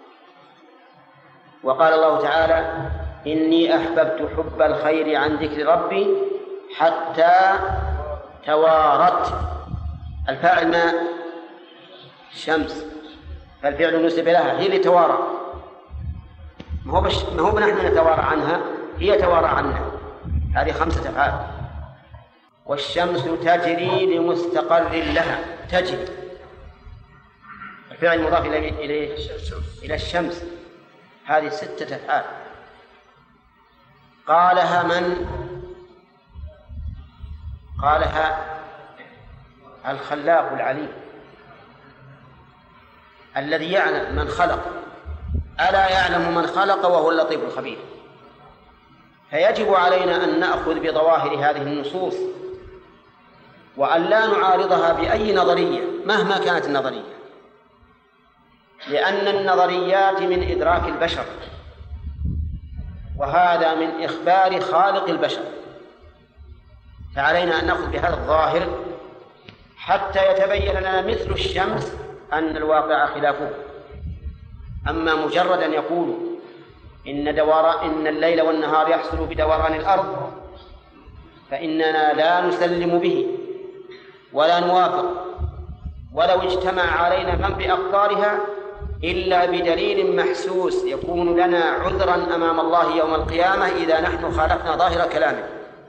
Speaker 1: وقال الله تعالى: إني أحببت حب الخير عن ذكر ربي حتى توارت. الفاعل ما الشمس، فالفعل نسب لها، هي اللي توارى، ما هو نحن نتوارى عنها، هي توارى عنا. هذه 5 أفعال. والشمس تجري لمستقر لها، تجري الفعل المضاف إلى الشمس. هذه 6 أفعال. قالها من؟ قالها الخلاق العليم الذي يعلم من خلق. ألا يعلم من خلق وهو اللطيف الخبير. فيجب علينا أن نأخذ بظواهر هذه النصوص وأن لا نعارضها بأي نظرية مهما كانت النظرية، لأن النظريات من إدراك البشر، وهذا من إخبار خالق البشر. فعلينا أن نأخذ بهذا الظاهر حتى يتبين لنا مثل الشمس أن الواقع خلافه. أما مجرد أن يقولوا إن الليل والنهار يحصل بدوران الأرض فإننا لا نسلم به ولا نوافق، ولو اجتمع علينا من بأقطارها إلا بدليل محسوس يكون لنا عذرا أمام الله يوم القيامة إذا نحن خالفنا ظاهر كلامه.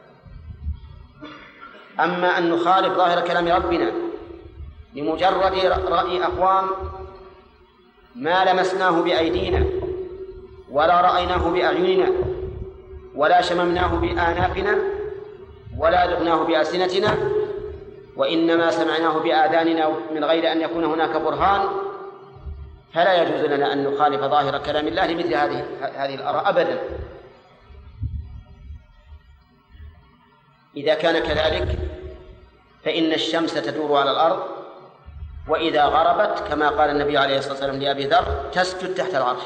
Speaker 1: أما أن نخالف ظاهر كلام ربنا لمجرد رأي أقوام ما لمسناه بأيدينا ولا رأيناه بأعيننا ولا شممناه بآنافنا ولا ذقناه بألسنتنا، وإنما سمعناه بآذاننا من غير أن يكون هناك برهان، فلا يجوز لنا أن نخالف ظاهر كلام الله لمثل هذه الآراء أبدا. إذا كان كذلك فإن الشمس تدور على الأرض، وإذا غربت كما قال النبي عليه الصلاة والسلام لأبي ذر تسجد تحت العرش.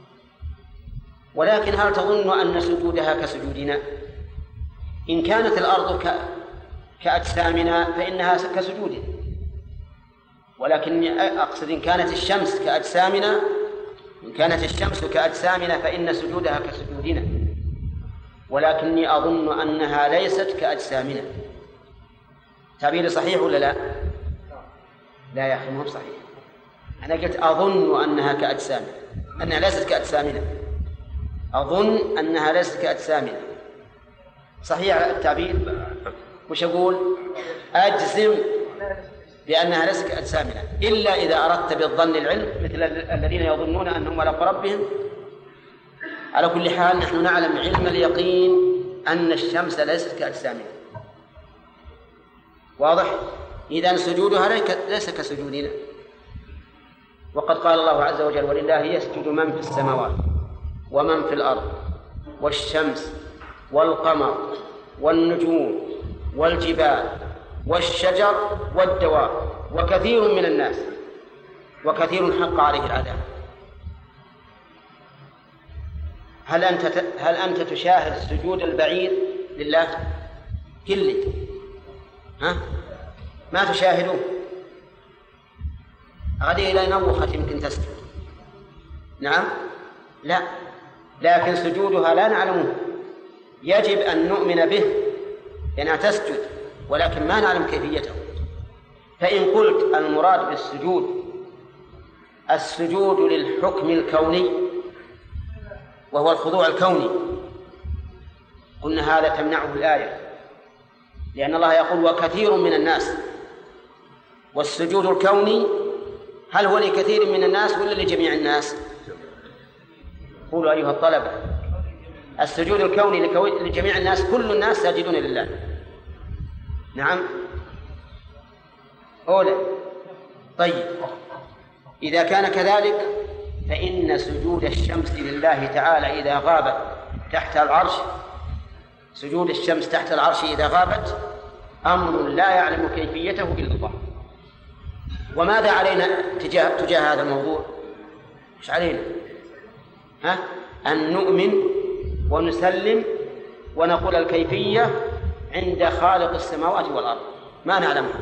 Speaker 1: ولكن هل تظن أن سجودها كسجودنا؟ إن كانت الأرض كأجسامنا فإنها كسجودنا، ولكن أقصد إن كانت الشمس كأجسامنا، إن كانت الشمس كأجسامنا فإن سجودها كسجودنا، ولكني أظن أنها ليست كأجسامنا. تعبيري صحيح ولا لا؟ لا يا أخي، مو صحيح. أنا قلت أظن أنها كأجسامنا، أنها ليست كأجسامنا. أظن أنها ليست كأجسامنا، صحيح التعبير؟ وش أقول؟ أجزم بأنها ليست كأجسامنا، إلا إذا أردت بالظن العلم مثل الذين يظنون أنهم على ربهم. على كل حال نحن نعلم علم اليقين أن الشمس ليست كأجسامنا. واضح؟ إذن سجودها ليس كسجودنا. وقد قال الله عز وجل: ولله يسجد من في السماوات ومن في الأرض والشمس والقمر والنجوم والجبال والشجر والدواب وكثير من الناس وكثير حق عليه العذاب. هل أنت تشاهد سجود البعير لله؟ كله ما تشاهدوه. غدي إلى نوخة يمكن تسجد، نعم، لا، لكن سجودها لا نعلمه. يجب أن نؤمن به لأنها تسجد، ولكن ما نعلم كيفيته. فإن قلت المراد بالسجود السجود للحكم الكوني وهو الخضوع الكوني، قلنا هذا تمنعه الآية، لأن الله يقول وكثير من الناس، والسجود الكوني هل هو لكثير من الناس ولا لجميع الناس؟ قولوا أيها الطلبة، السجود الكوني لجميع الناس، كل الناس ساجدون لله. نعم أولا. طيب إذا كان كذلك فإن سجود الشمس لله تعالى إذا غابت تحت العرش، سجود الشمس تحت العرش إذا غابت أمر لا يعلم كيفيته إلا الله. وماذا علينا تجاه هذا الموضوع؟ مش علينا أن نؤمن ونسلم ونقول الكيفية عند خالق السماوات والأرض ما نعلمها.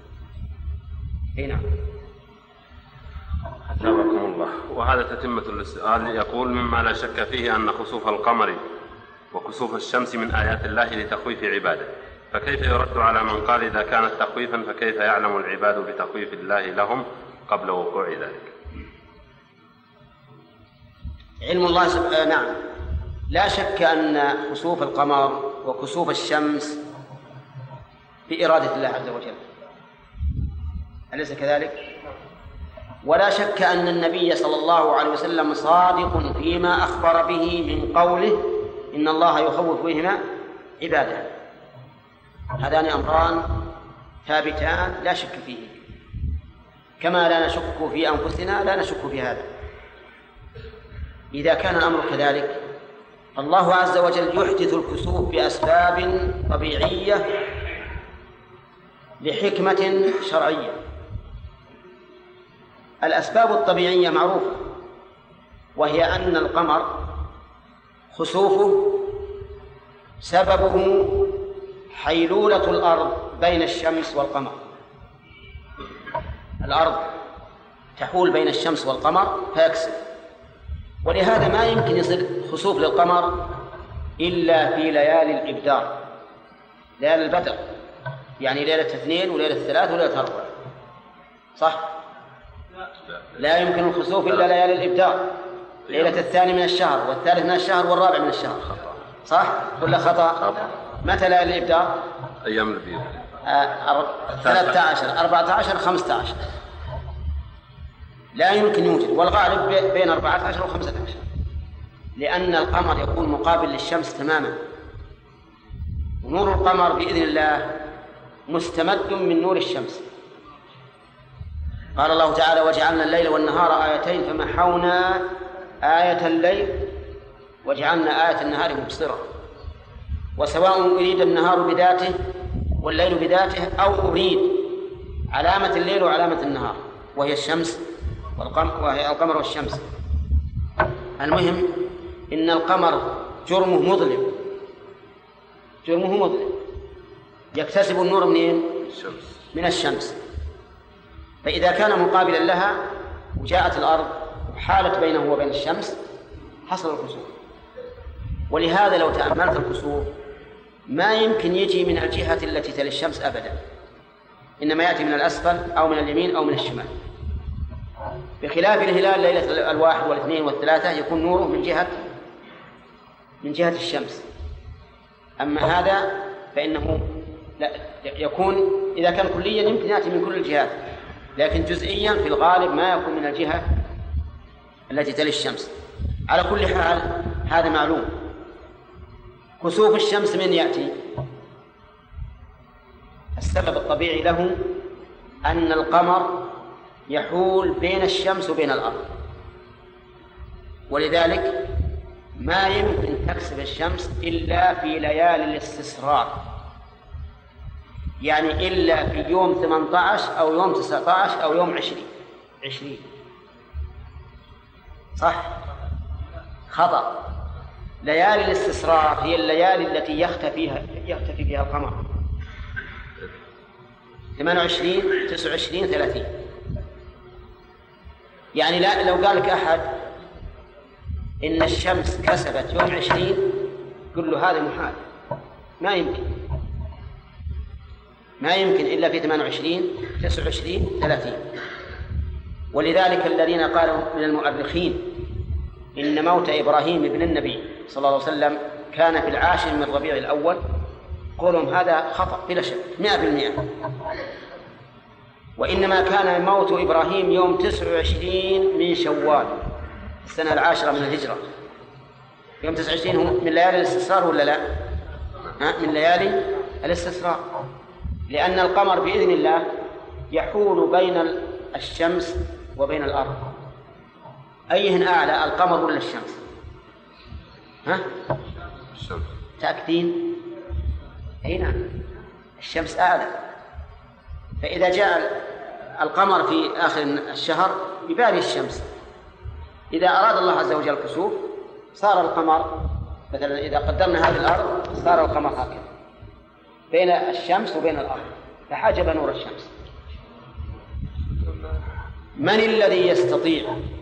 Speaker 1: هنا
Speaker 3: حسبكم الله. وهذا تتمة السؤال، يقول مما لا شك فيه أن خسوف القمر وكسوف الشمس من آيات الله لتخويف عباده، فكيف يرد على من قال إذا كانت تخويفا فكيف يعلم العباد بتخويف الله لهم قبل وقوع ذلك؟
Speaker 1: علم الله سبحانه. نعم، لا شك أن خسوف القمر وكسوف الشمس بإرادة الله عز وجل، أليس كذلك؟ ولا شك أن النبي صلى الله عليه وسلم صادق فيما أخبر به من قوله إن الله يخوف بهما عباده. هذان أمران ثابتان لا شك فيه، كما لا نشك في أنفسنا لا نشك في هذا. إذا كان الأمر كذلك الله عز وجل يحدث الكسوف بأسباب طبيعية لحكمة شرعية. الأسباب الطبيعية معروفة، وهي أن القمر خسوفه سببه حيلولة الأرض بين الشمس والقمر. الأرض تحول بين الشمس والقمر فيكسف، ولهذا ما يمكن يصير خسوف للقمر إلا في ليالي الإبدار، ليالي البدر، يعني ليلة 2 وليلة 3 وليلة 4، صح؟ لا يمكن الخسوف إلا ليالي الإبدار، ليلة 2 من الشهر والثالث من الشهر والرابع من الشهر، صح ولا خطأ؟ متى ليالي الإبدار؟
Speaker 3: أيام البيض
Speaker 1: 13 14 15 لا يمكن يوجد، والغالب بين 14 و 15، لأن القمر يكون مقابل للشمس تماما، ونور القمر بإذن الله مستمد من نور الشمس. قال الله تعالى وجعلنا الليل والنهار آيتين فمحونا آية الليل وجعلنا آية النهار مبصرة، وسواء أريد النهار بذاته والليل بذاته أو أريد علامة الليل وعلامة النهار وهي الشمس وهي القمر والشمس. المهم إن القمر جرمه مظلم، يكتسب النور منين؟ من الشمس. فإذا كان مقابلا لها وجاءت الأرض وحالت بينه وبين الشمس حصل الخسوف. ولهذا لو تأملت الخسوف ما يمكن يجي من الجهة التي تلي الشمس أبدا، إنما يأتي من الأسفل أو من اليمين أو من الشمال، بخلاف الهلال ليلة 1 و2 و3 يكون نوره من جهة الشمس. أما هذا فإنه لا يكون، إذا كان كليا يمكن يأتي من كل الجهات، لكن جزئيا في الغالب ما يكون من الجهة التي تلي الشمس. على كل حال هذا معلوم. كسوف الشمس من يأتي؟ السبب الطبيعي له أن القمر يحول بين الشمس وبين الأرض، ولذلك ما يمكن تكسب الشمس إلا في ليالي الاستسرار، يعني إلا في يوم 18 أو يوم 19 أو يوم 20. صح؟ خطأ. ليالي الاستسرار هي الليالي التي يختفي فيها القمر، 28 29 30. يعني لا، لو قال لك أحد إن الشمس كسبت يوم 20 قل له هذا محال، ما يمكن. ما يمكن إلا في 28 29 30. ولذلك الذين قالوا من المؤرخين إن موت إبراهيم ابن النبي صلى الله عليه وسلم كان في 10 من ربيع الأول، قولهم هذا خطأ بلا شك 100%. وإنما كان موت إبراهيم يوم 29 من شوال السنة 10 من الهجرة. يوم 29 هو من ليالي الاستسرار ولا لا؟ من ليالي الاستسرار، لأن القمر بإذن الله يحول بين الشمس وبين الأرض. أيهن أعلى، القمر ولا الشمس؟
Speaker 3: الشمس.
Speaker 1: تأكدين؟ أي نعم، الشمس أعلى. فإذا جاء القمر في آخر الشهر يباري الشمس. إذا أراد الله عز وجل الكسوف صار القمر مثلا، إذا قدرنا هذه الأرض صار القمر هكذا بين الشمس وبين الأرض، فحجب نور الشمس. من الذي يستطيع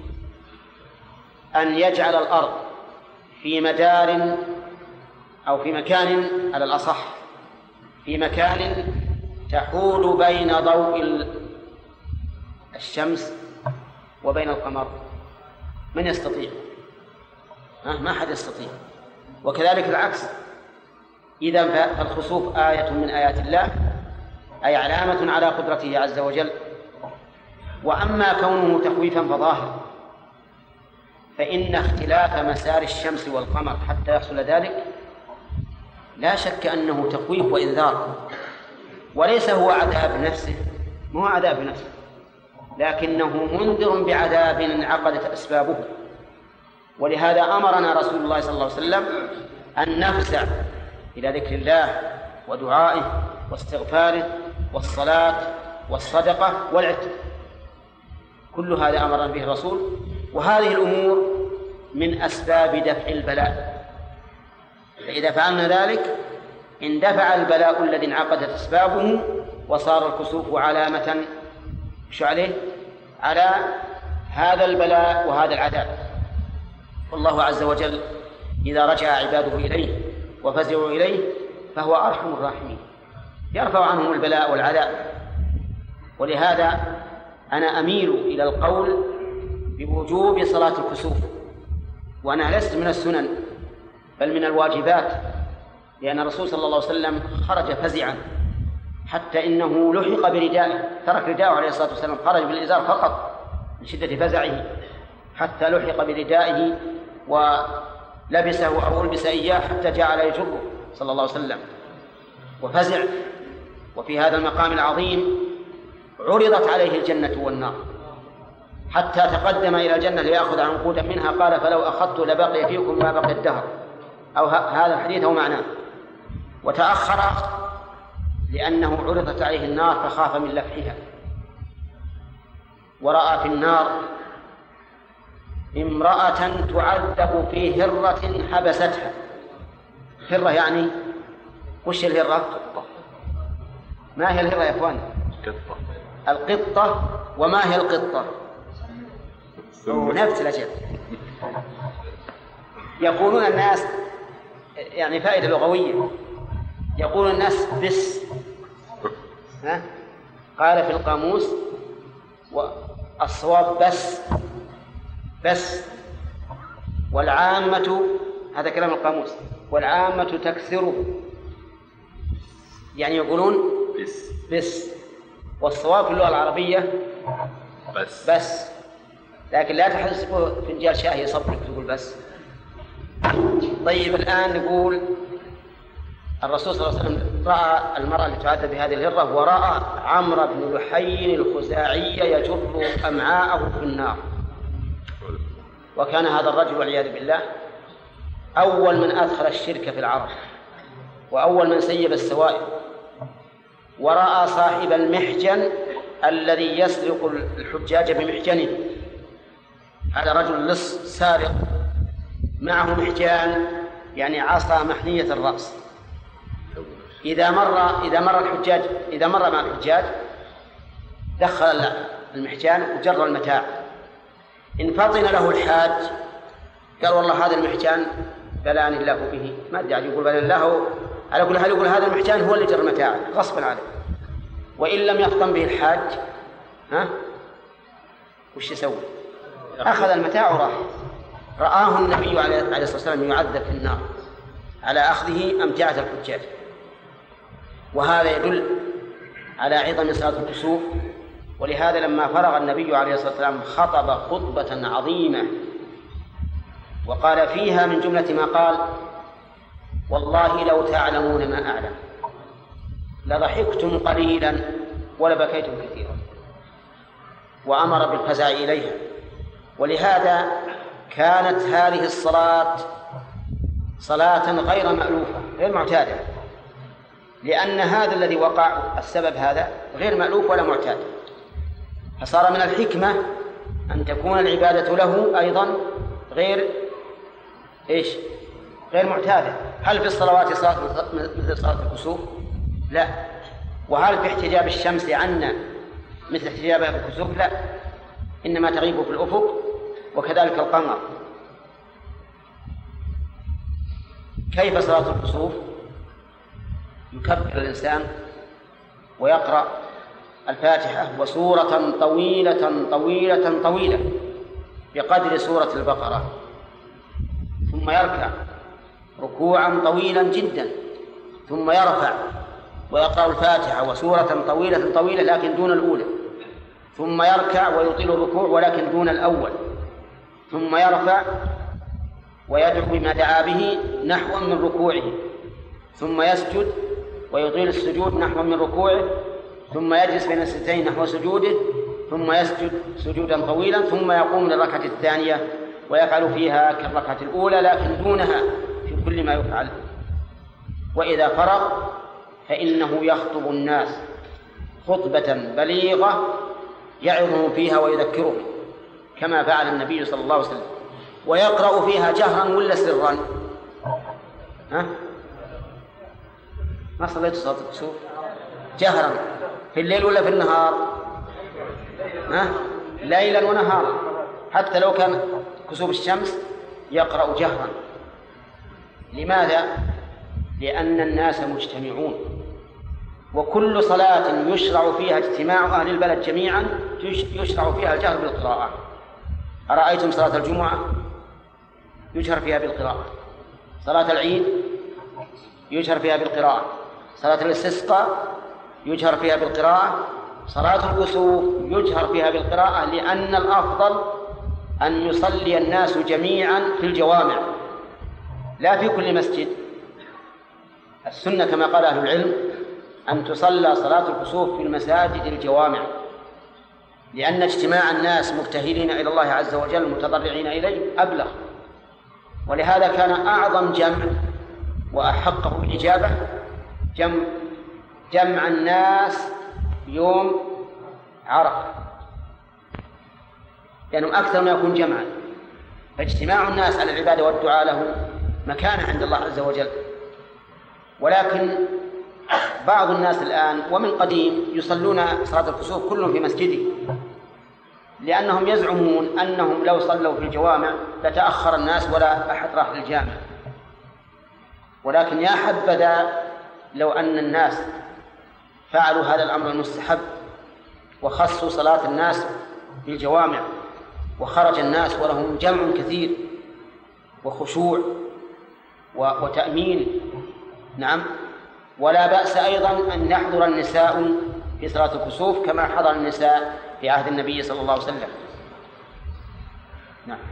Speaker 1: أن يجعل الأرض في مدار أو في مكان، على الأصح في مكان تحول بين ضوء الشمس وبين القمر؟ من يستطيع؟ ما حد يستطيع. وكذلك العكس، إذا فالخسوف آية من آيات الله، أي علامة على قدرته عز وجل. وأما كونه تخويفا فظاهر، فإن اختلاف مسار الشمس والقمر حتى يحصل ذلك لا شك أنه تخويف وإنذار، وليس هو عذاب نفسه، مو عذاب نفسه، لكنه منذر بعذاب انعقدت أسبابه. ولهذا أمرنا رسول الله صلى الله عليه وسلم أن نفزع إلى ذكر الله ودعائه واستغفاره والصلاة والصدقة والعتق. كل هذا أمرنا به الرسول، وهذه الأمور من أسباب دفع البلاء. فإذا فعلنا ذلك اندفع البلاء الذي انعقدت أسبابه، وصار الكسوف علامة على هذا البلاء وهذا العذاب. والله عز وجل إذا رجع عباده إليه وفزعوا إليه فهو أرحم الراحمين، يرفع عنهم البلاء والعذاب. ولهذا أنا أميل إلى القول بوجوب صلاة الكسوف، وأنا لست من السنن بل من الواجبات، لأن الرسول صلى الله عليه وسلم خرج فزعا حتى إنه لحق بردائه، ترك رداءه عليه الصلاة والسلام، خرج بالإزار فقط من شدة فزعه حتى لحق بردائه ولبسه أو ألبس إياه حتى جعل يجره صلى الله عليه وسلم وفزع. وفي هذا المقام العظيم عرضت عليه الجنة والنار حتى تقدم إلى الجنة ليأخذ عنقودا منها، قال فلو أخذت لبقي فيكم ما بقي الدهر، أو هذا الحديث هو معناه. وتأخر لأنه عرضت عليه النار فخاف من لفحها، ورأى في النار امرأة تعذب في هرة حبستها. هرة يعني وش الهرة؟ ما هي الهرة يا أخوان؟ القطة. وما هي القطة؟ نفس الأجل. يقولون الناس، يعني فائدة لغوية، يقول الناس بس، قال في القاموس والصواب بس، والعامة، هذا كلام القاموس، والعامة تكثره، يعني يقولون بس، والصواب في اللغة العربية بس. لكن لا تحس فنجان شاي يصبرك تقول بس. طيب الآن نقول الرسول صلى الله عليه وسلم رأى المرأة التي تعذب بهذه الهرة، ورأى عمرو بن لحي الخزاعي يجر أمعاءه في النار. وكان هذا الرجل والعياذ بالله أول من أدخل الشرك في العرب، وأول من سيب السوائب. ورأى صاحب المحجن الذي يسرق الحجاج بمحجنه، هذا رجل لص سارق معه محجان، يعني عصا محنية الرأس. إذا مر مع الحجاج دخل المحجان وجر المتاع. إن فطن له الحاج قال والله هذا المحجان بلاني الله به، ما ادعي يقول بلاني الله على كل حال، يقول هذا المحجان هو اللي جر المتاع غصبا عليه. وإن لم يفطن به الحاج وش يسوي؟ أخذ المتاع وراح. رآه النبي عليه الصلاة والسلام يعذب في النار على أخذه أمتعة الحجاج. وهذا يدل على عظم صلاة الكسوف. ولهذا لما فرغ النبي عليه الصلاة والسلام خطب خطبة عظيمة وقال فيها من جملة ما قال: والله لو تعلمون ما أعلم لضحكتم قليلا ولبكيتم كثيرا، وأمر بالفزع إليها. ولهذا كانت هذه الصلاة صلاة غير مألوفة غير معتادة، لأن هذا الذي وقع السبب هذا غير مألوف ولا معتاد، فصار من الحكمة أن تكون العبادة له أيضا غير معتادة. هل في الصلوات صلاة مثل صلاة الكسوف؟ لا. وهل في احتجاب الشمس عنا مثل احتجابها في الكسوف؟ لا، إنما تغيب في الأفق، وكذلك القمر. كيف صلاة الكسوف؟ يكبر الإنسان ويقرأ الفاتحة وسورة طويلة طويلة طويلة بقدر سورة البقرة، ثم يركع ركوعا طويلا جدا، ثم يرفع ويقرأ الفاتحة وسورة طويلة طويلة لكن دون الأولى، ثم يركع ويطيل الركوع ولكن دون الأول، ثم يرفع ويدعو بما دعا به نحو من ركوعه، ثم يسجد ويطيل السجود نحو من ركوعه، ثم يجلس بين السجدتين نحو سجوده، ثم يسجد سجودا طويلا، ثم يقوم للركعة الثانية ويفعل فيها كالركعة الأولى لكن دونها في كل ما يفعل. وإذا فرغ فإنه يخطب الناس خطبة بليغة يعظهم فيها ويذكرهم كما فعل النبي صلى الله عليه وسلم. ويقرأ فيها جهرا ولا سرا؟ ما صليت صلاة الكسوف جهرا في الليل ولا في النهار؟ ليلا ونهارا، حتى لو كان كسوف الشمس يقرأ جهرا. لماذا؟ لأن الناس مجتمعون، وكل صلاة يشرع فيها اجتماع أهل البلد جميعا يشرع فيها الجهر بالقراءة. أرأيتم صلاة الجمعة يجهر فيها بالقراءة، صلاة العيد يجهر فيها بالقراءة، صلاة الاستسقاء يجهر فيها بالقراءة، صلاة الكسوف يجهر فيها بالقراءة، لأن الأفضل أن يصلي الناس جميعا في الجوامع لا في كل مسجد. السنة كما قال أهل العلم أن تصلى صلاة الكسوف في المساجد الجوامع، لأن اجتماع الناس مبتهلين إلى الله عز وجل متضرعين إليه أبلغ. ولهذا كان أعظم جمع وأحقه بالإجابة جمع الناس يوم عرفة، لأنه أكثر ما يكون جمعا، فاجتماع الناس على العبادة والدعاء له مكانة عند الله عز وجل. ولكن بعض الناس الآن ومن قديم يصلون صلاة الكسوف كلهم في مسجده، لأنهم يزعمون أنهم لو صلوا في الجوامع لتأخر الناس ولا أحد راح للجامع. ولكن يا حبذا لو أن الناس فعلوا هذا الأمر المستحب وخصوا صلاة الناس في الجوامع، وخرج الناس ولهم جمع كثير وخشوع وتأمين. نعم. ولا بأس أيضا أن يحضر النساء في صلاة الكسوف كما حضر النساء في عهد النبي صلى الله عليه وسلم. نعم.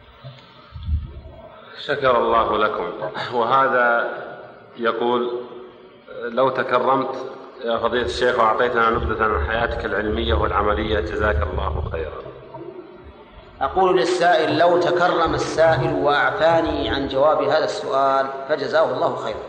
Speaker 3: شكر الله لكم. وهذا يقول: لو تكرمت يا فضيلة الشيخ وأعطيتنا نبذة عن حياتك العلمية والعملية جزاك الله خيرا.
Speaker 1: أقول للسائل: لو تكرم السائل وأعفاني عن جواب هذا السؤال فجزاه الله خيرا.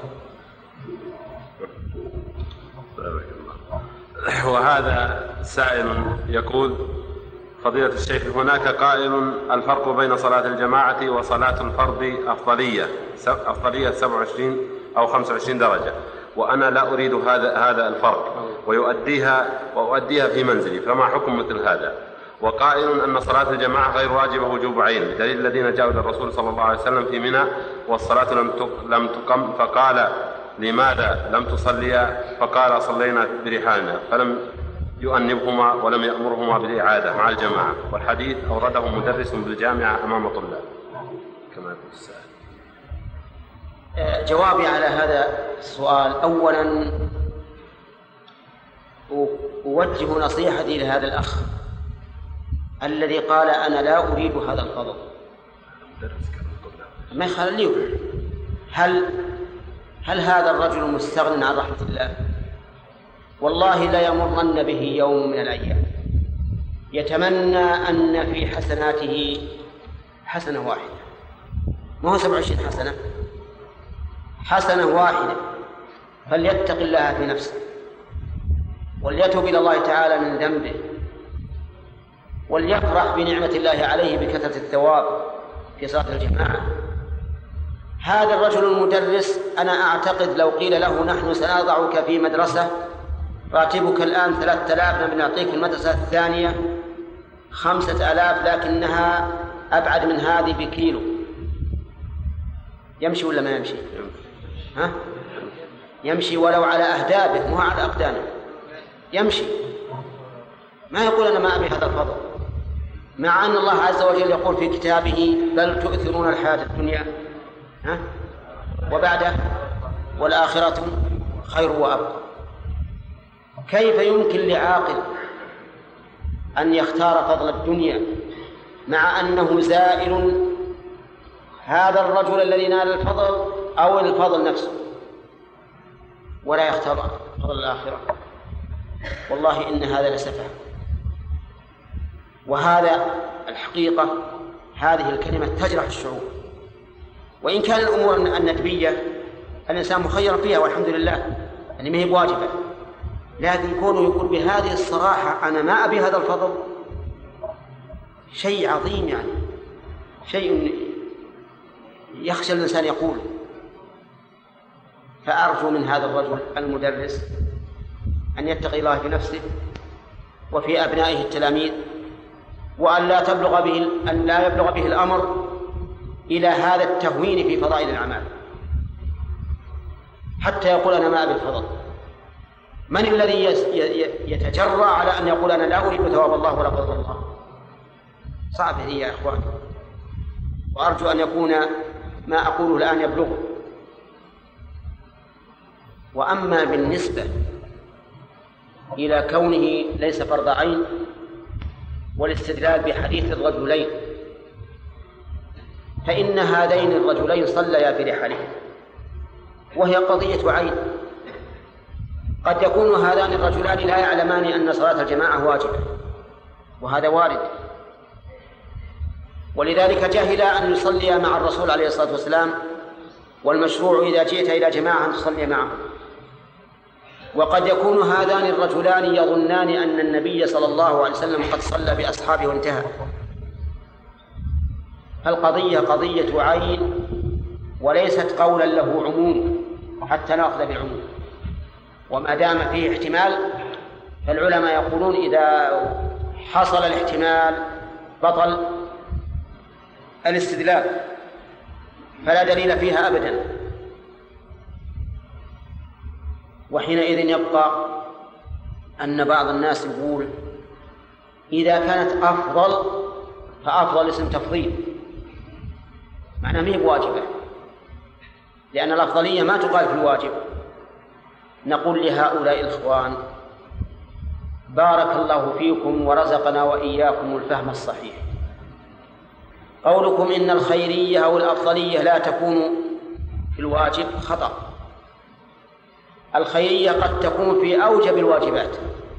Speaker 3: وهذا سائل يقول: فضيلة الشيخ، هناك قائل الفرق بين صلاة الجماعة وصلاة الفرد أفضلية 27 أو 25 درجة، وأنا لا أريد هذا الفرق وأؤديها في منزلي، فما حكم مثل هذا؟ وقائل أن صلاة الجماعة غير واجبة وجوب عين، بدليل الذين جاءوا إلى الرسول صلى الله عليه وسلم في منى والصلاة لم تقم فقال لماذا لم تصليا؟ فقال صلينا برحالنا، فلم يؤنبهما ولم يأمرهما بالإعادة مع الجماعة، والحديث أورده مدرس بالجامعة أمام طلاب كما يقول السائل.
Speaker 1: جوابي على هذا السؤال: أولا أوجه نصيحتي لهذا الأخ الذي قال أنا لا أريد هذا الفضل. ما يخليه. هل هذا الرجل مستغن عن رحمة الله؟ والله لا يمرن به يوم من الأيام يتمنى أن في حسناته حسنة واحدة، ما هو 27 حسنة، حسنة واحدة. فليتق الله في نفسه وليتوب إلى الله تعالى من ذنبه وليفرح بنعمة الله عليه بكثرة الثواب في صلاة الجماعة. هذا الرجل المدرس أنا أعتقد لو قيل له نحن سنضعك في مدرسة راتبك الآن 3000 بنعطيك في المدرسة الثانية 5000 لكنها أبعد من هذه بكيلو، يمشي ولا ما يمشي؟ ها؟ يمشي ولو على أهدابه مو على أقدامه، يمشي. ما يقول أنا ما أبي هذا الفضل، مع أن الله عز وجل يقول في كتابه بل تؤثرون الحياة الدنيا وبعده والآخرة خير وأبقى. كيف يمكن لعاقل أن يختار فضل الدنيا مع أنه زائل هذا الرجل الذي نال الفضل أو الفضل نفسه، ولا يختار فضل الآخرة؟ والله إن هذا لسفه. وهذا الحقيقة هذه الكلمة تجرح الشعور، وإن كان الأمور الندبية الإنسان مخير فيها والحمد لله يعني ما هي بواجبة، لكن كونه يقول بهذه الصراحة أنا ما أبي هذا الفضل شيء عظيم، يعني شيء يخشى الإنسان يقول. فأرجو من هذا الرجل المدرس أن يتقي الله في نفسه وفي أبنائه التلاميذ، وأن لا يبلغ به الأمر إلى هذا التهوين في فضائل الأعمال حتى يقول أنا ما أبي الفضل. من الذي يتجرأ على أن يقول أنا لا أريد ثواب الله ولا فضل الله؟ صعب هي يا إخوان، وأرجو أن يكون ما أقوله الآن يبلغه. وأما بالنسبة إلى كونه ليس فرض عين والاستدلال بحديث الرجلين، فإن هذين الرجلين صليا في رحالهم وهي قضية عين. قد يكون هذان الرجلان لا يعلمان أن صلاة الجماعة واجبة، وهذا وارد، ولذلك جهل أن يصلي مع الرسول عليه الصلاة والسلام، والمشروع إذا جئت إلى جماعة أن تصلي معه. وقد يكون هذان الرجلان يظنان أن النبي صلى الله عليه وسلم قد صلى بأصحابه وانتهى. فالقضية قضية عين وليست قولا له عموم حتى نأخذ بالعموم، وما دام فيه احتمال فالعلماء يقولون إذا حصل الاحتمال بطل الاستدلال، فلا دليل فيها أبدا. وحينئذ يبقى أن بعض الناس يقول إذا كانت أفضل فأفضل اسم تفضيل، معناه ما هي بواجبة، لأن الأفضلية ما تقال في الواجب. نقول لهؤلاء الإخوان بارك الله فيكم ورزقنا وإياكم الفهم الصحيح. قولكم إن الخيرية أو الأفضلية لا تكون في الواجب خطأ. الخيرية قد تكون في أوجب الواجبات.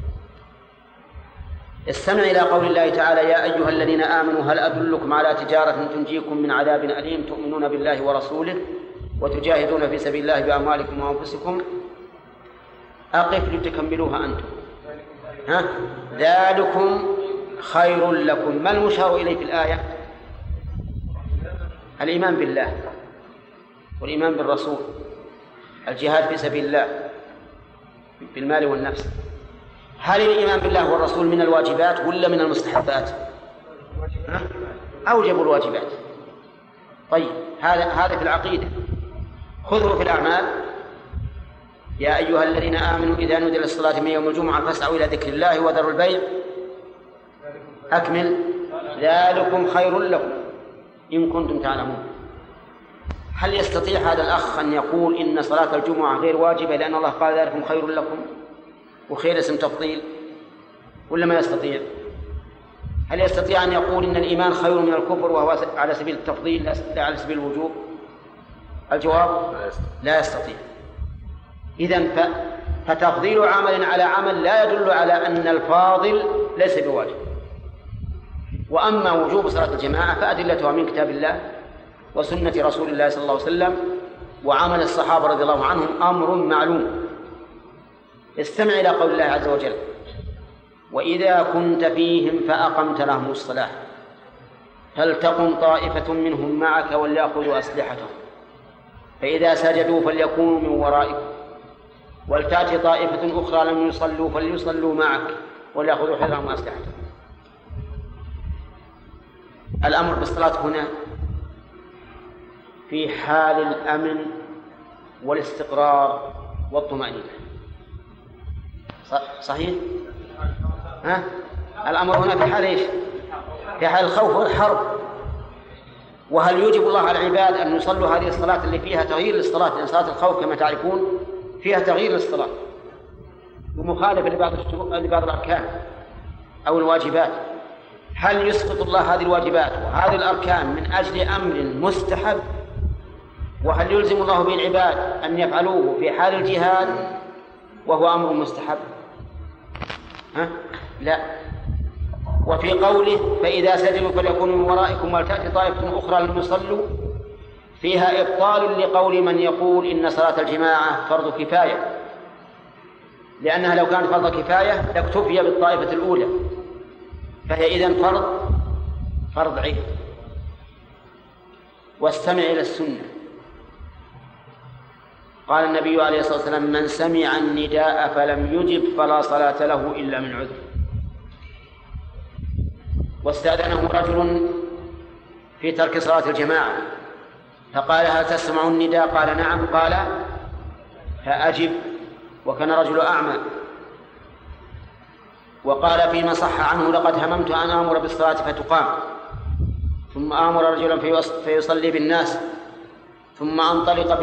Speaker 1: استمع إلى قول الله تعالى يا أيها الذين آمنوا هل أدلكم على تجارة تنجيكم من عذاب أليم تؤمنون بالله ورسوله وتجاهدون في سبيل الله بأموالكم وأنفسكم. أقف لتكملوها أنتم. ذلكم خير لكم. ما المشار إليه في الآية؟ الإيمان بالله والإيمان بالرسول، الجهاد في سبيل الله بالمال والنفس. هل الإيمان بالله والرسول من الواجبات ولا من المستحبات؟ أوجب الواجبات. طيب هذا في العقيدة. خذوا في الأعمال يا أيها الذين آمنوا إذا نودي للصلاة من يوم الجمعة فاسعوا إلى ذكر الله وذروا البيع أكمل ذلكم خير لكم إن كنتم تعلمون. هل يستطيع هذا الأخ أن يقول إن صلاة الجمعة غير واجبة لأن الله قال ذلكم خير لكم وخير اسم تفضيل، ولا ما يستطيع؟ هل يستطيع أن يقول إن الإيمان خير من الكفر وهو على سبيل التفضيل لا على سبيل الوجوب؟ الجواب لا يستطيع. إذن فتفضيل عمل على عمل لا يدل على أن الفاضل ليس بواجب. وأما وجوب صلاة الجماعة فأدلتها من كتاب الله وسنة رسول الله صلى الله عليه وسلم وعمل الصحابة رضي الله عنهم أمر معلوم. استمع إلى قول الله عز وجل: وإذا كنت فيهم فأقمت لهم الصلاة فلتقم طائفة منهم معك وليأخذوا أسلحتهم فإذا سجدوا فليكونوا من ورائكم ولتأتي طائفة أخرى لم يصلوا فليصلوا معك وليأخذوا حذرهم وأسلحتهم. الأمر بالصلاة هنا في حال الأمن والاستقرار والطمأنينة. صحيح؟ ها؟ الأمر هنا في حال إيش؟ في حال الخوف والحرب. وهل يجب الله على العباد أن يصلوا هذه الصلاة اللي فيها تغيير للصلاة؟ لأن صلاة الخوف كما تعرفون فيها تغيير للصلاة ومخالفة لبعض الأركان أو الواجبات. هل يسقط الله هذه الواجبات وهذه الأركان من أجل أمر مستحب؟ وهل يلزم الله به العباد أن يفعلوه في حال الجهاد وهو أمر مستحب؟ لا. وفي قوله فإذا سجدوا فليكونوا من ورائكم ولتأتي طائفة أخرى لم يصلوا فيها إبطال لقول من يقول إن صلاة الجماعة فرض كفاية، لأنها لو كانت فرض كفاية لاكتفي بالطائفة الأولى، فهي إذن فرض عين. واستمع إلى السنة. قال النبي عليه الصلاة والسلام: من سمع النداء فلم يجب فلا صلاة له إلا من عذر. واستأذنه رجل في ترك صلاة الجماعة فقال: هل تسمع النداء؟ قال: نعم. قال: فأجب. وكان رجل أعمى. وقال فيما صح عنه: لقد هممت أن آمر بالصلاة فتقام ثم آمر رجلا فيصلي بالناس ثم أنطلق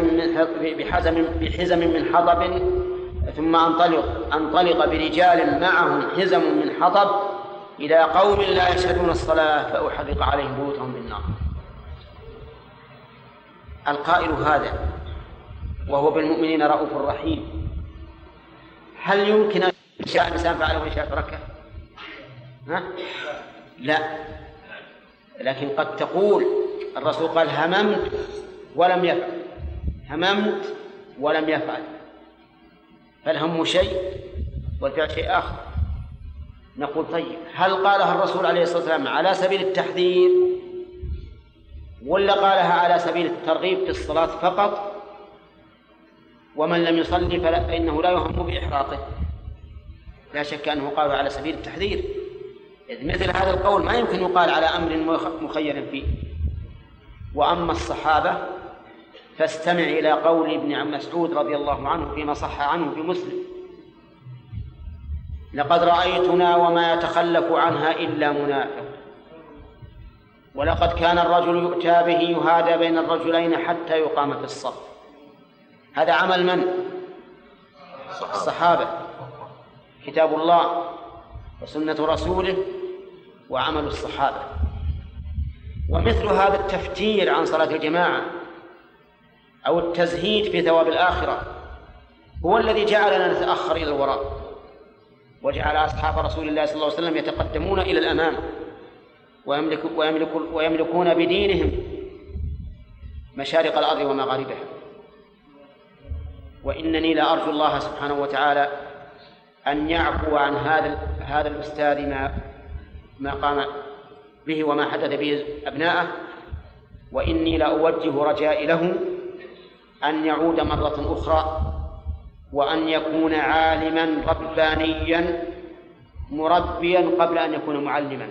Speaker 1: بحزم من حطب ثم أنطلق برجال معهم حزم من حطب إلى قوم لا يشهدون الصلاة فأحرق عليهم بيوتهم بالنار. القائل هذا وهو بالمؤمنين رؤوف رحيم، هل يمكن أن يشاء الإنسان فعله ويشاء تركه؟ لا. لكن قد تقول الرسول قال: هممت ولم يفعل، هممت ولم يفعل، فالهم شيء والفعل شيء آخر. نقول: طيب، هل قالها الرسول عليه الصلاة والسلام على سبيل التحذير ولا قالها على سبيل الترغيب في الصلاة فقط؟ ومن لم يصلي فإنه لا يهم بإحراقه. لا شك أنه قالها على سبيل التحذير، إذ مثل هذا القول ما يمكن يقال على أمر مخير فيه. وأما الصحابة فاستمع إلى قول ابن مسعود رضي الله عنه فيما صح عنه في مسلم: لقد رأيتنا وما يتخلف عنها إلا منافق، ولقد كان الرجل يؤتى به يهادى بين الرجلين حتى يقام في الصف. هذا عمل من؟ الصحابة، كتاب الله وسنة رسوله وعمل الصحابة. ومثل هذا التفتير عن صلاة الجماعة أو التزهيد في ثواب الآخرة هو الذي جعلنا نتأخر إلى الوراء، وجعل أصحاب رسول الله صلى الله عليه وسلم يتقدمون إلى الأمام ويملكون بدينهم مشارق الأرض ومغاربها. وإنني لأرجو الله سبحانه وتعالى أن يعفو عن هذا الأستاذ ما قام به وما حدث به أبناءه، وإني لأوجه رجائي له أن يعود مرة أخرى وأن يكون عالما ربانيا مربيا قبل أن يكون معلما،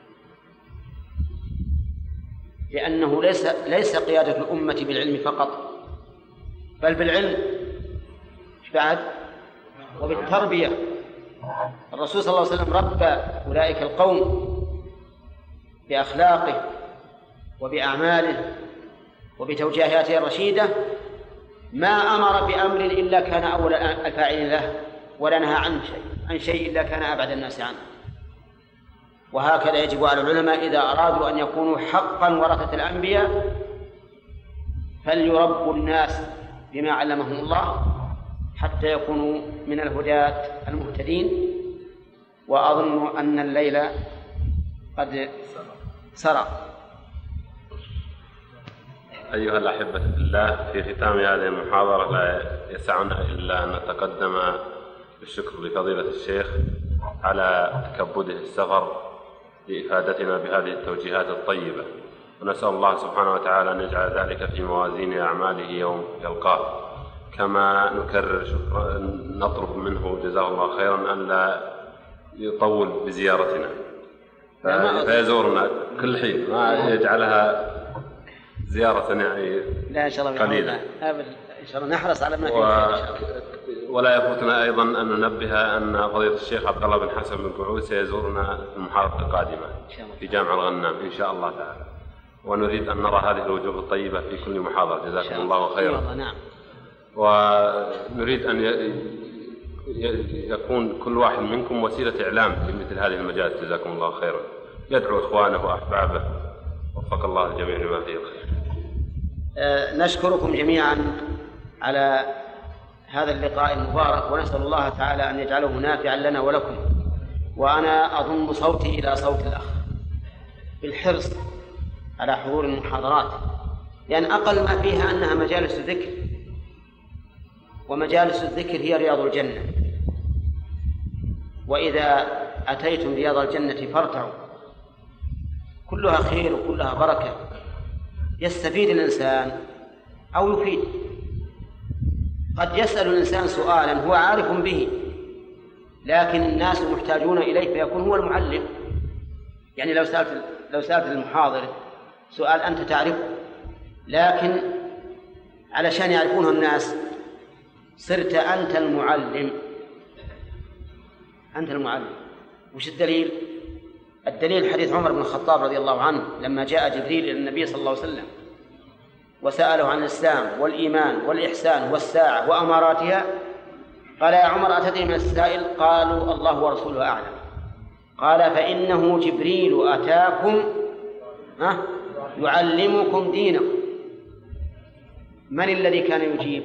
Speaker 1: لأنه ليس قيادة الأمة بالعلم فقط، بل بالعلم. بعد وبالتربية. الرسول صلى الله عليه وسلم ربى أولئك القوم بأخلاقه وبأعماله وبتوجيهاته الرشيدة، ما أمر بأمر إلا كان أول الفاعل له، ولا نهى عن شيء إلا كان أبعد الناس عنه. وهكذا يجب على العلماء إذا أرادوا أن يكونوا حقا ورثة الأنبياء فليربوا الناس بما علمهم الله حتى يكونوا من الهداة المهتدين. وأظن أن الليل قد سرى.
Speaker 3: أيها الأحبة في الله، في ختام هذه المحاضرة لا يسعنا إلا أن نتقدم بالشكر لفضيلة الشيخ على تكبده السفر لإفادتنا بهذه التوجيهات الطيبة، ونسأل الله سبحانه وتعالى أن يجعل ذلك في موازين أعماله يوم يلقاه. كما نكرر نطلب منه جزاه الله خيرا أن لا يطول بزيارتنا فيزورنا كل حين، ما يجعلها زيارة يعني
Speaker 1: لا إن شاء الله
Speaker 3: قليلة.
Speaker 1: إن شاء الله نحرص على ما فيه.
Speaker 3: ولا يفوتنا أيضا أن ننبه أن فضيلة الشيخ عبد الله بن حسن بن قعود سيزورنا في المحاضرة القادمة في جامع الغنام إن شاء الله تعالى، ونريد أن نرى هذه الوجوه الطيبة في كل محاضرة. جزاكم الله خيرا.
Speaker 1: نعم.
Speaker 3: ونريد أن يكون كل واحد منكم وسيلة إعلام في مثل هذه المجالس. جزاكم الله خيرا. يدعو إخوانه وأحبابه، وفق الله الجميع لما فيه الخير.
Speaker 1: نشكركم جميعا على هذا اللقاء المبارك، ونسأل الله تعالى أن يجعله نافعا لنا ولكم. وأنا أضم صوتي إلى صوت الأخ بالحرص على حضور المحاضرات، لأن أقل ما فيها أنها مجالس ذكر، ومجالس الذكر هي رياض الجنة. وإذا أتيتم رياض الجنة فارتعوا، كلها خير وكلها بركة، يستفيد الإنسان أو يفيد. قد يسأل الإنسان سؤالا هو عارف به، لكن الناس محتاجون إليه فيكون هو المعلم. يعني لو سألت المحاضر سؤال أنت تعرفه، لكن علشان يعرفونه الناس صرت أنت المعلم. أنت المعلم. وش الدليل؟ الدليل حديث عمر بن الخطاب رضي الله عنه لما جاء جبريل إلى النبي صلى الله عليه وسلم وسأله عن الإسلام والإيمان والإحسان والساعة وأماراتها، قال يا عمر أتدري من السائل؟ قالوا الله ورسوله أعلم. قال فإنه جبريل أتاكم يعلمكم دينكم. من الذي كان يجيب؟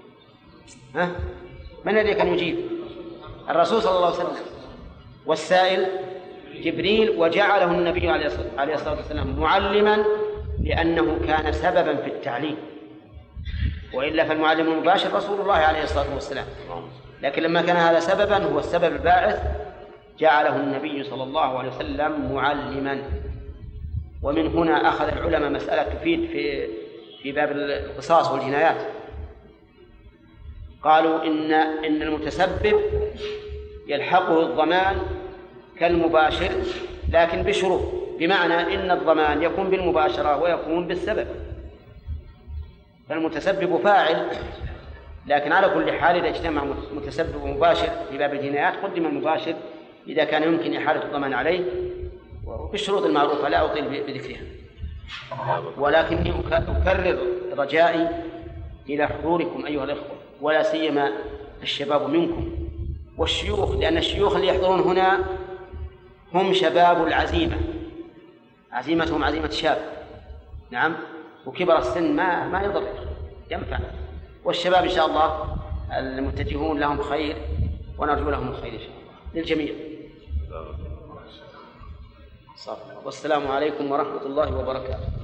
Speaker 1: من الذي كان يجيب؟ الرسول صلى الله عليه وسلم. والسائل جبريل، وجعله النبي عليه الصلاة والسلام معلما لأنه كان سببا في التعليم، وإلا فالمعلم المباشر رسول الله عليه الصلاة والسلام. لكن لما كان هذا سببا هو السبب الباعث جعله النبي صلى الله عليه وسلم معلما. ومن هنا أخذ العلماء مسألة تفيد في باب القصاص والجنايات. قالوا إن المتسبب يلحقه الضمان كالمباشر لكن بشروط، بمعنى إن الضمان يكون بالمباشرة ويكون بالسبب. فالمتسبب فاعل، لكن على كل حال إذا اجتمع متسبب ومباشر في باب الجنايات قدم المباشر إذا كان يمكن إحالة الضمان عليه بالشروط المعروفة لا أطيل بذكرها. ولكني أكرر رجائي إلى حضوركم أيها الأخوة، ولا سيما الشباب منكم والشيوخ، لأن الشيوخ اللي يحضرون هنا هم شباب العزيمة، عزيمتهم عزيمة شاب. نعم. وكبر السن ما يضر، ينفع. والشباب إن شاء الله المتجهون لهم خير، ونرجو لهم الخير إن شاء الله للجميع. والسلام عليكم ورحمة الله وبركاته.